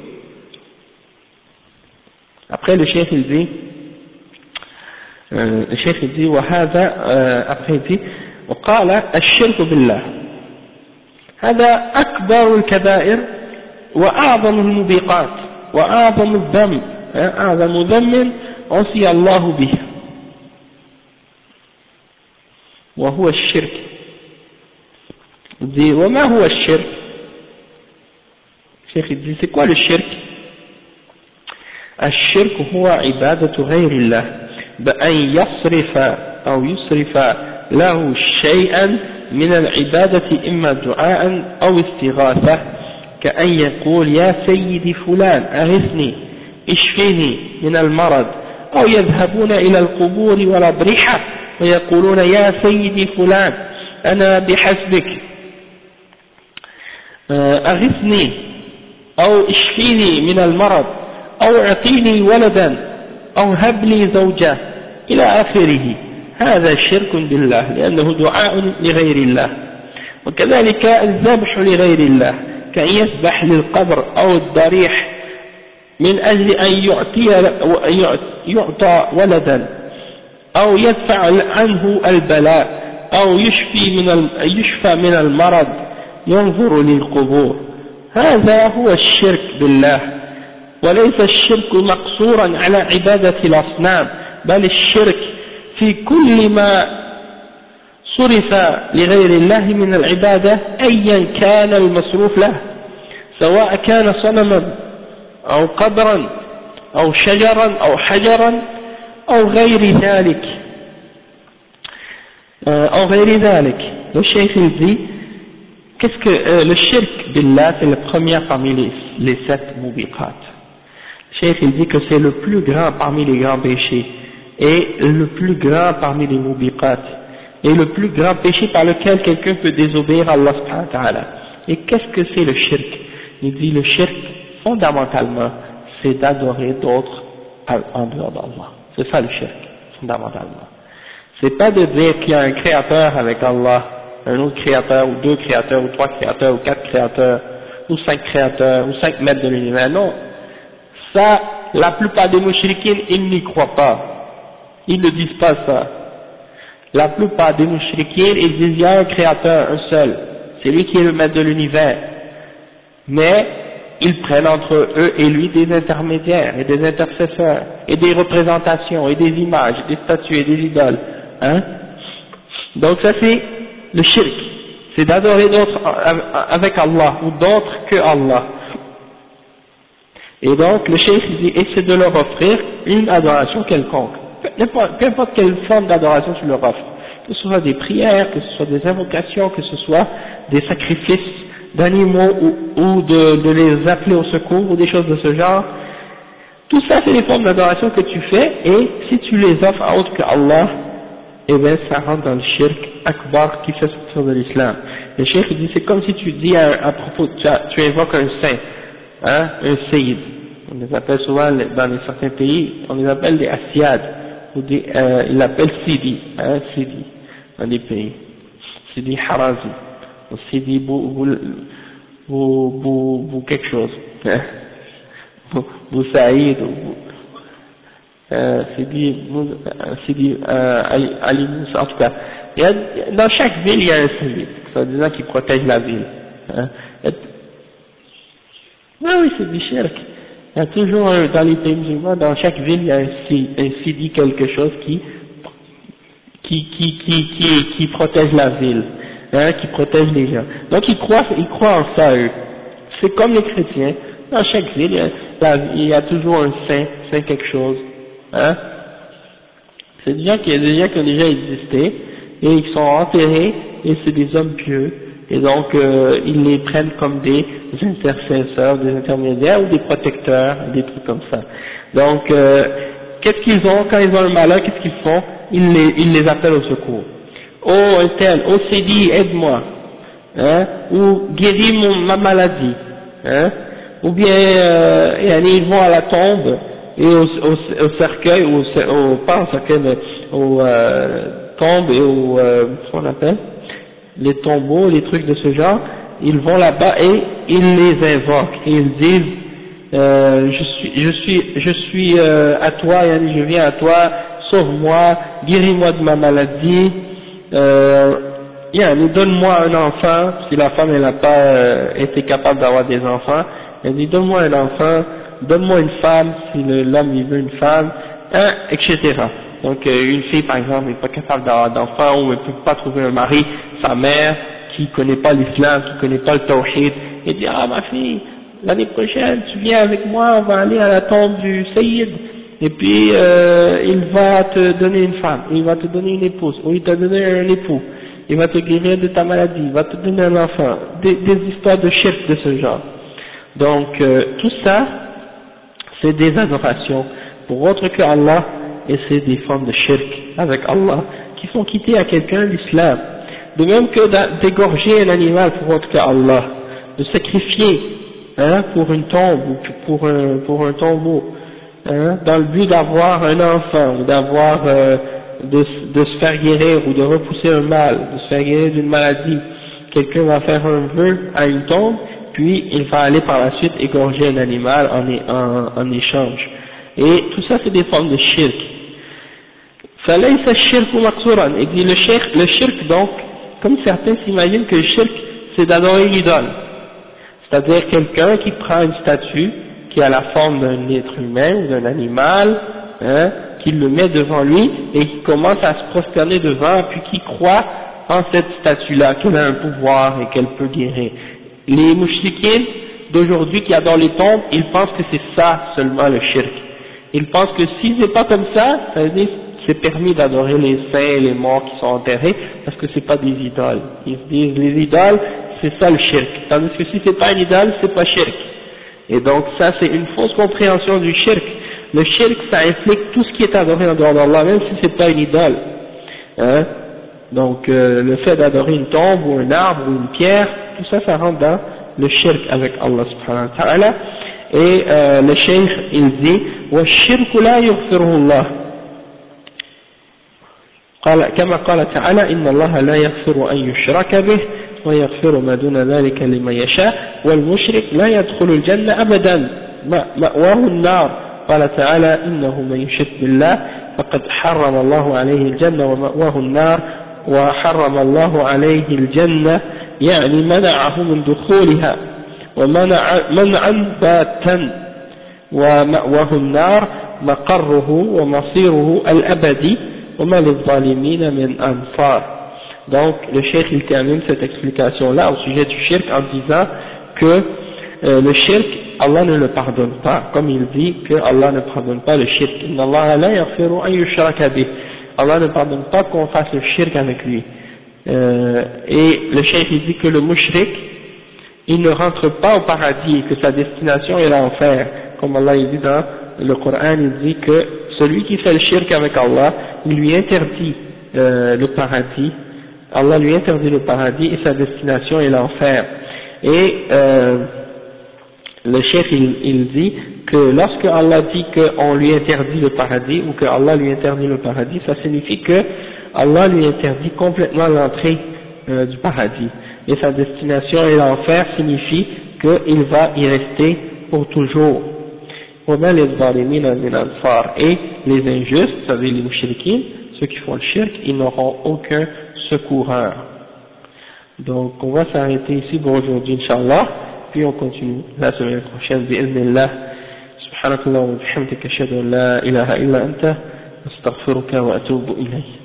[SPEAKER 1] Après le chef il dit, وهذا après il dit, وقال الشرك بالله هذا أكبر الكبائر وأعظم الموبقات وأعظم الذنب أعظم ذنب عصي الله به وهو الشرك. Il dit وما هو الشرك. الشيخ dit c'est quoi le shirk? الشرك هو عبادة غير الله بأن يصرف أو يصرف له شيئا من العبادة إما دعاء أو استغاثة كأن يقول يا سيدي فلان أغثني اشفني من المرض، أو يذهبون إلى القبور والأضرحة ويقولون يا سيدي فلان أنا بحسبك أغثني أو اشفني من المرض أو اعطيني ولدا أو هب لي زوجة إلى آخره. هذا شرك بالله لأنه دعاء لغير الله. وكذلك الذبح لغير الله كأن يذبح للقبر أو الضريح من أجل أن يعطى ولدا أو يدفع عنه البلاء أو يشفى من المرض ينظر للقبور. هذا هو الشرك بالله، وليس الشرك مقصورا على عبادة الأصنام، بل الشرك في كل ما صرف لغير الله من العبادة أيا كان المصروف له، سواء كان صنما أو قبرا أو شجرا أو حجرا أو غير ذلك. Le cheikh il dit qu'est-ce que le shirk billah, c'est le premier parmi les 7 mubiqat. Le cheikh il dit que c'est le plus grand parmi les grands péchés et le plus grand parmi les mubiqat et le plus grand péché par lequel quelqu'un peut désobéir à Allah subhanahu wa ta'ala. Et qu'est-ce que c'est le shirk? Il dit le shirk fondamentalement c'est d'adorer d'autres en dehors d'Allah. C'est ça le shirk fondamentalement. C'est pas de dire qu'il y a un créateur avec Allah, un autre créateur, ou 2 créateurs, ou 3 créateurs, ou 4 créateurs, ou 5 créateurs, ou 5 maîtres de l'univers. Non. Ça, la plupart des mouchriquines, ils n'y croient pas. Ils ne disent pas ça. La plupart des mouchriquines, ils disent il y a un créateur, un seul. C'est lui qui est le maître de l'univers. Mais, ils prennent entre eux et lui des intermédiaires, et des intercesseurs, et des représentations, et des images, des statues, et des idoles. Hein? Donc ça c'est le shirk, c'est d'adorer d'autres avec Allah ou d'autres que Allah. Et donc le shirk dit essaie de leur offrir une adoration quelconque, peu importe quelle forme d'adoration tu leur offres, que ce soit des prières, que ce soit des invocations, que ce soit des sacrifices d'animaux ou de les appeler au secours ou des choses de ce genre. Tout ça c'est des formes d'adoration que tu fais, et si tu les offres à autre que Allah, eh bien ça rentre dans le shirk akbar qui fait sortir de l'islam. Le shirk dit c'est comme si tu dis à propos, tu invoques un saint, hein, un sayyid. On les appelle souvent dans certains pays, on les appelle des asiyad, ou ils l'appellent sidi, hein, sidi, dans des pays. Sidi Harazi, ou sidi bou quelque chose, hein, bou Saïd, ou Sidi Ali Moussa, en tout cas. Dans chaque ville, il y a un sayyid, c'est-à-dire qui protège la ville. Hein. Oui, c'est du shirk. Il y a toujours, dans les pays musulmans, dans chaque ville, il y a un sidi quelque chose qui protège la ville, hein, qui protège les gens. Donc ils croient en ça, eux. C'est comme les chrétiens. Dans chaque ville, il y a toujours un saint quelque chose. Hein? C'est des gens qui ont déjà existé, et ils sont enterrés, et c'est des hommes pieux, et donc ils les prennent comme des intercesseurs, des intermédiaires ou des protecteurs, des trucs comme ça. Donc qu'est-ce qu'ils ont quand ils ont un malheur? Qu'est-ce qu'ils font? Ils les appellent au secours. Oh un tel, oh Sidi, aide-moi, hein? Ou guéris ma maladie, hein? Ou bien ils vont à la tombe et au cercueil, pas au cercueil, mais aux tombes et ce qu'on appelle les tombeaux, les trucs de ce genre. Ils vont là-bas et ils les invoquent et ils disent je suis à toi, je viens à toi, sauve-moi, guéris-moi de ma maladie, donne-moi un enfant. Si la femme elle n'a pas été capable d'avoir des enfants, elle dit donne-moi un enfant, donne-moi une femme si l'homme il veut une femme, hein, etc. Donc une fille par exemple n'est pas capable d'avoir d'enfant ou elle ne peut pas trouver un mari, sa mère qui connaît pas l'islam, qui connaît pas le tawhid, et dit ah ma fille, l'année prochaine tu viens avec moi, on va aller à la tombe du Sayyid, et puis il va te donner une femme, il va te donner une épouse, ou il t'a donné un époux, il va te guérir de ta maladie, il va te donner un enfant, des histoires de shirk de ce genre. Donc tout ça c'est des adorations pour autre que Allah, et c'est des formes de shirk avec Allah qui font quitter à quelqu'un l'islam. De même que d'égorger un animal pour autre que Allah, de sacrifier pour une tombe ou pour un tombeau, dans le but d'avoir un enfant ou d'avoir de se faire guérir ou de repousser un mal, de se faire guérir d'une maladie. Quelqu'un va faire un vœu à une tombe, puis il va aller par la suite égorger un animal en échange. Et tout ça c'est des formes de shirk. فَلَيْسَ الشِّرْكُ مَقْصُورًا. Il dit le shirk donc, comme certains s'imaginent que le shirk c'est d'adorer l'idole. C'est-à-dire quelqu'un qui prend une statue qui a la forme d'un être humain ou d'un animal, qui le met devant lui et qui commence à se prosterner devant, puis qui croit en cette statue-là, qu'elle a un pouvoir et qu'elle peut guérir. Les mouchriquins d'aujourd'hui qui adorent les tombes, ils pensent que c'est ça seulement le shirk. Ils pensent que si c'est pas comme ça, ça veut dire c'est permis d'adorer les saints et les morts qui sont enterrés, parce que c'est pas des idoles. Ils se disent les idoles, c'est ça le shirk. Tandis que si c'est pas une idole, c'est pas shirk. Et donc ça c'est une fausse compréhension du shirk. Le shirk ça implique tout ce qui est adoré en dehors d'Allah, même si c'est pas une idole. Donc le fait d'adorer une tombe ou un arbre ou une pierre, tout ça ça rentre dans le shirk avec Allah subhanahu wa ta'ala. Et le cheikh il dit وَالشِّرْكُ لَا يغفره الله كما قال تعالى إن الله لا يغفر أن يشرك به ويغفر ما دون ذلك لمن يشاء والمشرك لا يدخل الجنة أبدا مأواه النار قال تعالى إنه من يشرك بالله فقد حرم الله عليه الجنة ومأواه النار وحرم الله عليه الجنة يعني منعه من دخولها منعا باتا ومأواه النار مقره ومصيره الأبدي وما للظالمين من أنصار. Donc le cheikh il termine cette explication là au sujet du shirk en disant que le shirk Allah ne le pardonne pas, comme il dit que Allah ne pardonne pas le shirk. Inna Allah la yaghfiru an yushraka bih. Allah ne pardonne pas qu'on fasse le shirk avec lui. Et le cheikh il dit que le mushrik il ne rentre pas au paradis, que sa destination est l'enfer, comme Allah il dit dans le Coran, il dit que celui qui fait le shirk avec Allah, il lui interdit le paradis, Allah lui interdit le paradis et sa destination est l'enfer. Et le cheikh il dit que lorsque Allah dit qu'on lui interdit le paradis ou que Allah lui interdit le paradis, ça signifie que Allah lui interdit complètement l'entrée du paradis. Et sa destination est l'enfer signifie qu'il va y rester pour toujours. Et les injustes, c'est-à-dire les mouchriquins, ceux qui font le shirk, ils n'auront aucun secoureur. Donc on va s'arrêter ici pour aujourd'hui, Inch'Allah, puis on continue la semaine prochaine, bi'idhnillah. Subhanakallah wa bihamdika ashhadu an la ilaha illa anta astaghfiruka wa atubu ilayk.